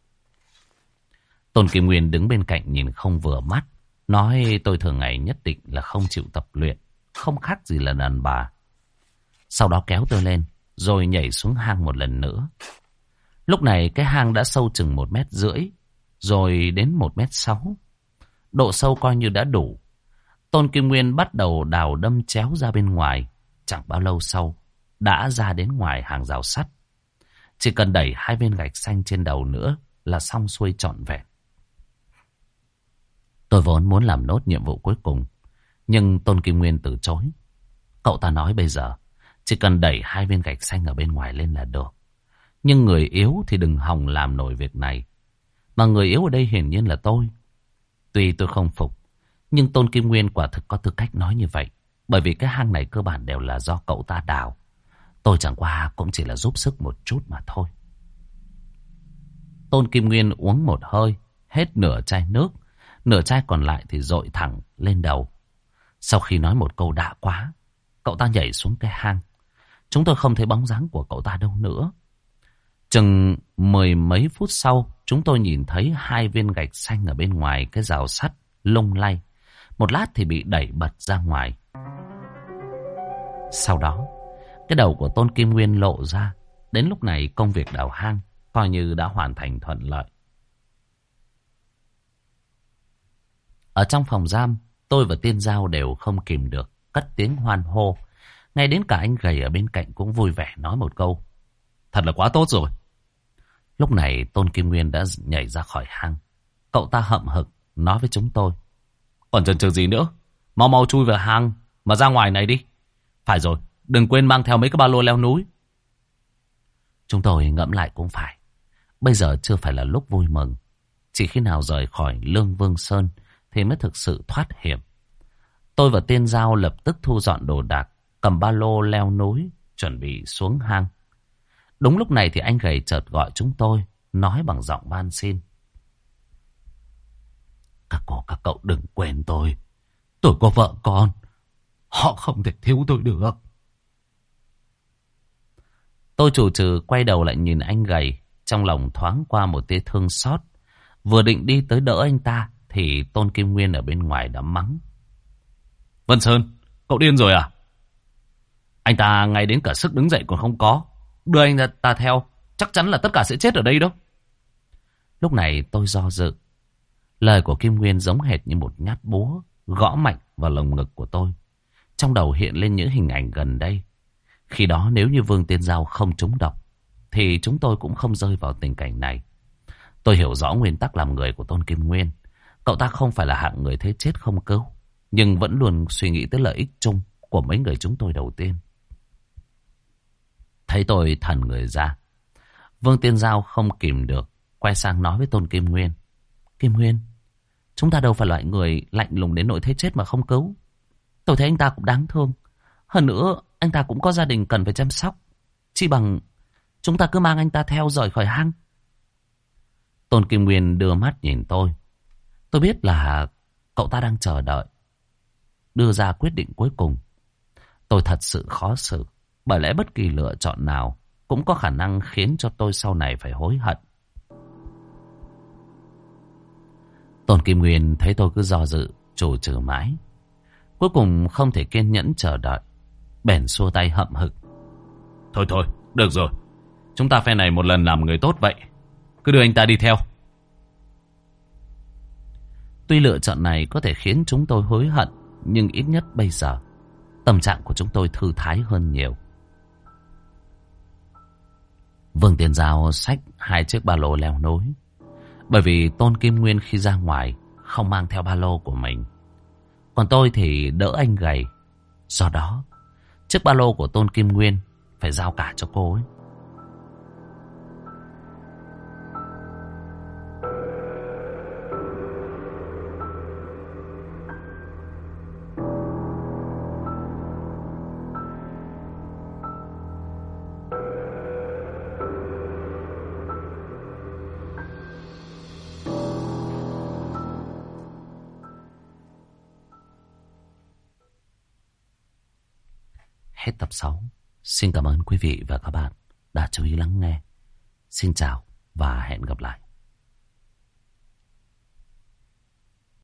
Tôn Kim Nguyên đứng bên cạnh nhìn không vừa mắt. Nói tôi thường ngày nhất định là không chịu tập luyện, không khác gì là đàn bà. Sau đó kéo tôi lên, rồi nhảy xuống hang một lần nữa. Lúc này cái hang đã sâu chừng một mét rưỡi, rồi đến một mét sáu. Độ sâu coi như đã đủ. Tôn Kim Nguyên bắt đầu đào đâm chéo ra bên ngoài. Chẳng bao lâu sau, đã ra đến ngoài hàng rào sắt. Chỉ cần đẩy hai viên gạch xanh trên đầu nữa là xong xuôi trọn vẹn. Tôi vốn muốn làm nốt nhiệm vụ cuối cùng, nhưng Tôn Kim Nguyên từ chối. Cậu ta nói bây giờ chỉ cần đẩy hai viên gạch xanh ở bên ngoài lên là được. Nhưng người yếu thì đừng hòng làm nổi việc này. Mà người yếu ở đây hiển nhiên là tôi. Tuy tôi không phục, nhưng Tôn Kim Nguyên quả thực có tư cách nói như vậy. Bởi vì cái hang này cơ bản đều là do cậu ta đào. Tôi chẳng qua cũng chỉ là giúp sức một chút mà thôi. Tôn Kim Nguyên uống một hơi, hết nửa chai nước. Nửa chai còn lại thì dội thẳng lên đầu. Sau khi nói một câu đã quá, cậu ta nhảy xuống cái hang. Chúng tôi không thấy bóng dáng của cậu ta đâu nữa. Chừng mười mấy phút sau, chúng tôi nhìn thấy hai viên gạch xanh ở bên ngoài cái rào sắt lung lay. Một lát thì bị đẩy bật ra ngoài. Sau đó, cái đầu của Tôn Kim Nguyên lộ ra. Đến lúc này công việc đào hang coi như đã hoàn thành thuận lợi. Ở trong phòng giam, tôi và Tiên Giao đều không kìm được, cất tiếng hoan hô. Ngay đến cả anh gầy ở bên cạnh cũng vui vẻ nói một câu: thật là quá tốt rồi. Lúc này Tôn Kim Nguyên đã nhảy ra khỏi hang. Cậu ta hậm hực nói với chúng tôi: còn chần chừ gì nữa, mau mau chui vào hang mà ra ngoài này đi. Phải rồi, đừng quên mang theo mấy cái ba lô leo núi. Chúng tôi ngẫm lại cũng phải. Bây giờ chưa phải là lúc vui mừng. Chỉ khi nào rời khỏi Lương Vương Sơn thì mới thực sự thoát hiểm. Tôi và Tiên Giao lập tức thu dọn đồ đạc, cầm ba lô leo núi, chuẩn bị xuống hang. Đúng lúc này thì anh gầy chợt gọi chúng tôi, nói bằng giọng van xin: các cô các cậu đừng quên tôi. Tôi có vợ con, họ không thể thiếu tôi được. Tôi chủ trừ quay đầu lại nhìn anh gầy, trong lòng thoáng qua một tia thương xót. Vừa định đi tới đỡ anh ta thì Tôn Kim Nguyên ở bên ngoài đã mắng: Vân Sơn, cậu điên rồi à? Anh ta ngay đến cả sức đứng dậy còn không có. Đưa anh ta theo, chắc chắn là tất cả sẽ chết ở đây đâu. Lúc này tôi do dự. Lời của Kim Nguyên giống hệt như một nhát búa gõ mạnh vào lồng ngực của tôi. Trong đầu hiện lên những hình ảnh gần đây. Khi đó nếu như Vương Tiên Giao không trúng độc thì chúng tôi cũng không rơi vào tình cảnh này. Tôi hiểu rõ nguyên tắc làm người của Tôn Kim Nguyên. Cậu ta không phải là hạng người thấy chết không cứu, nhưng vẫn luôn suy nghĩ tới lợi ích chung của mấy người chúng tôi đầu tiên. Thấy tôi thần người ra, Vương Tiên Giao không kìm được, quay sang nói với Tôn Kim Nguyên: Kim Nguyên, chúng ta đâu phải loại người lạnh lùng đến nỗi thấy chết mà không cứu. Tôi thấy anh ta cũng đáng thương. Hơn nữa, anh ta cũng có gia đình cần phải chăm sóc. Chỉ bằng chúng ta cứ mang anh ta theo rời khỏi hang. Tôn Kim Nguyên đưa mắt nhìn tôi. Tôi biết là cậu ta đang chờ đợi đưa ra quyết định cuối cùng. Tôi thật sự khó xử. Bởi lẽ bất kỳ lựa chọn nào cũng có khả năng khiến cho tôi sau này phải hối hận. Tôn Kim Nguyên thấy tôi cứ do dự, chù chừ mãi. Cuối cùng không thể kiên nhẫn chờ đợi, bèn xua tay hậm hực: Thôi thôi, được rồi. Chúng ta phe này một lần làm người tốt vậy. Cứ đưa anh ta đi theo. Tuy lựa chọn này có thể khiến chúng tôi hối hận, nhưng ít nhất bây giờ tâm trạng của chúng tôi thư thái hơn nhiều. Vương Tiên Giao xách hai chiếc ba lô leo núi. Bởi vì Tôn Kim Nguyên khi ra ngoài không mang theo ba lô của mình. Còn tôi thì đỡ anh gầy. Do đó, chiếc ba lô của Tôn Kim Nguyên phải giao cả cho cô ấy. hết tập sáu. Xin cảm ơn quý vị và các bạn đã chú ý lắng nghe. Xin chào và hẹn gặp lại.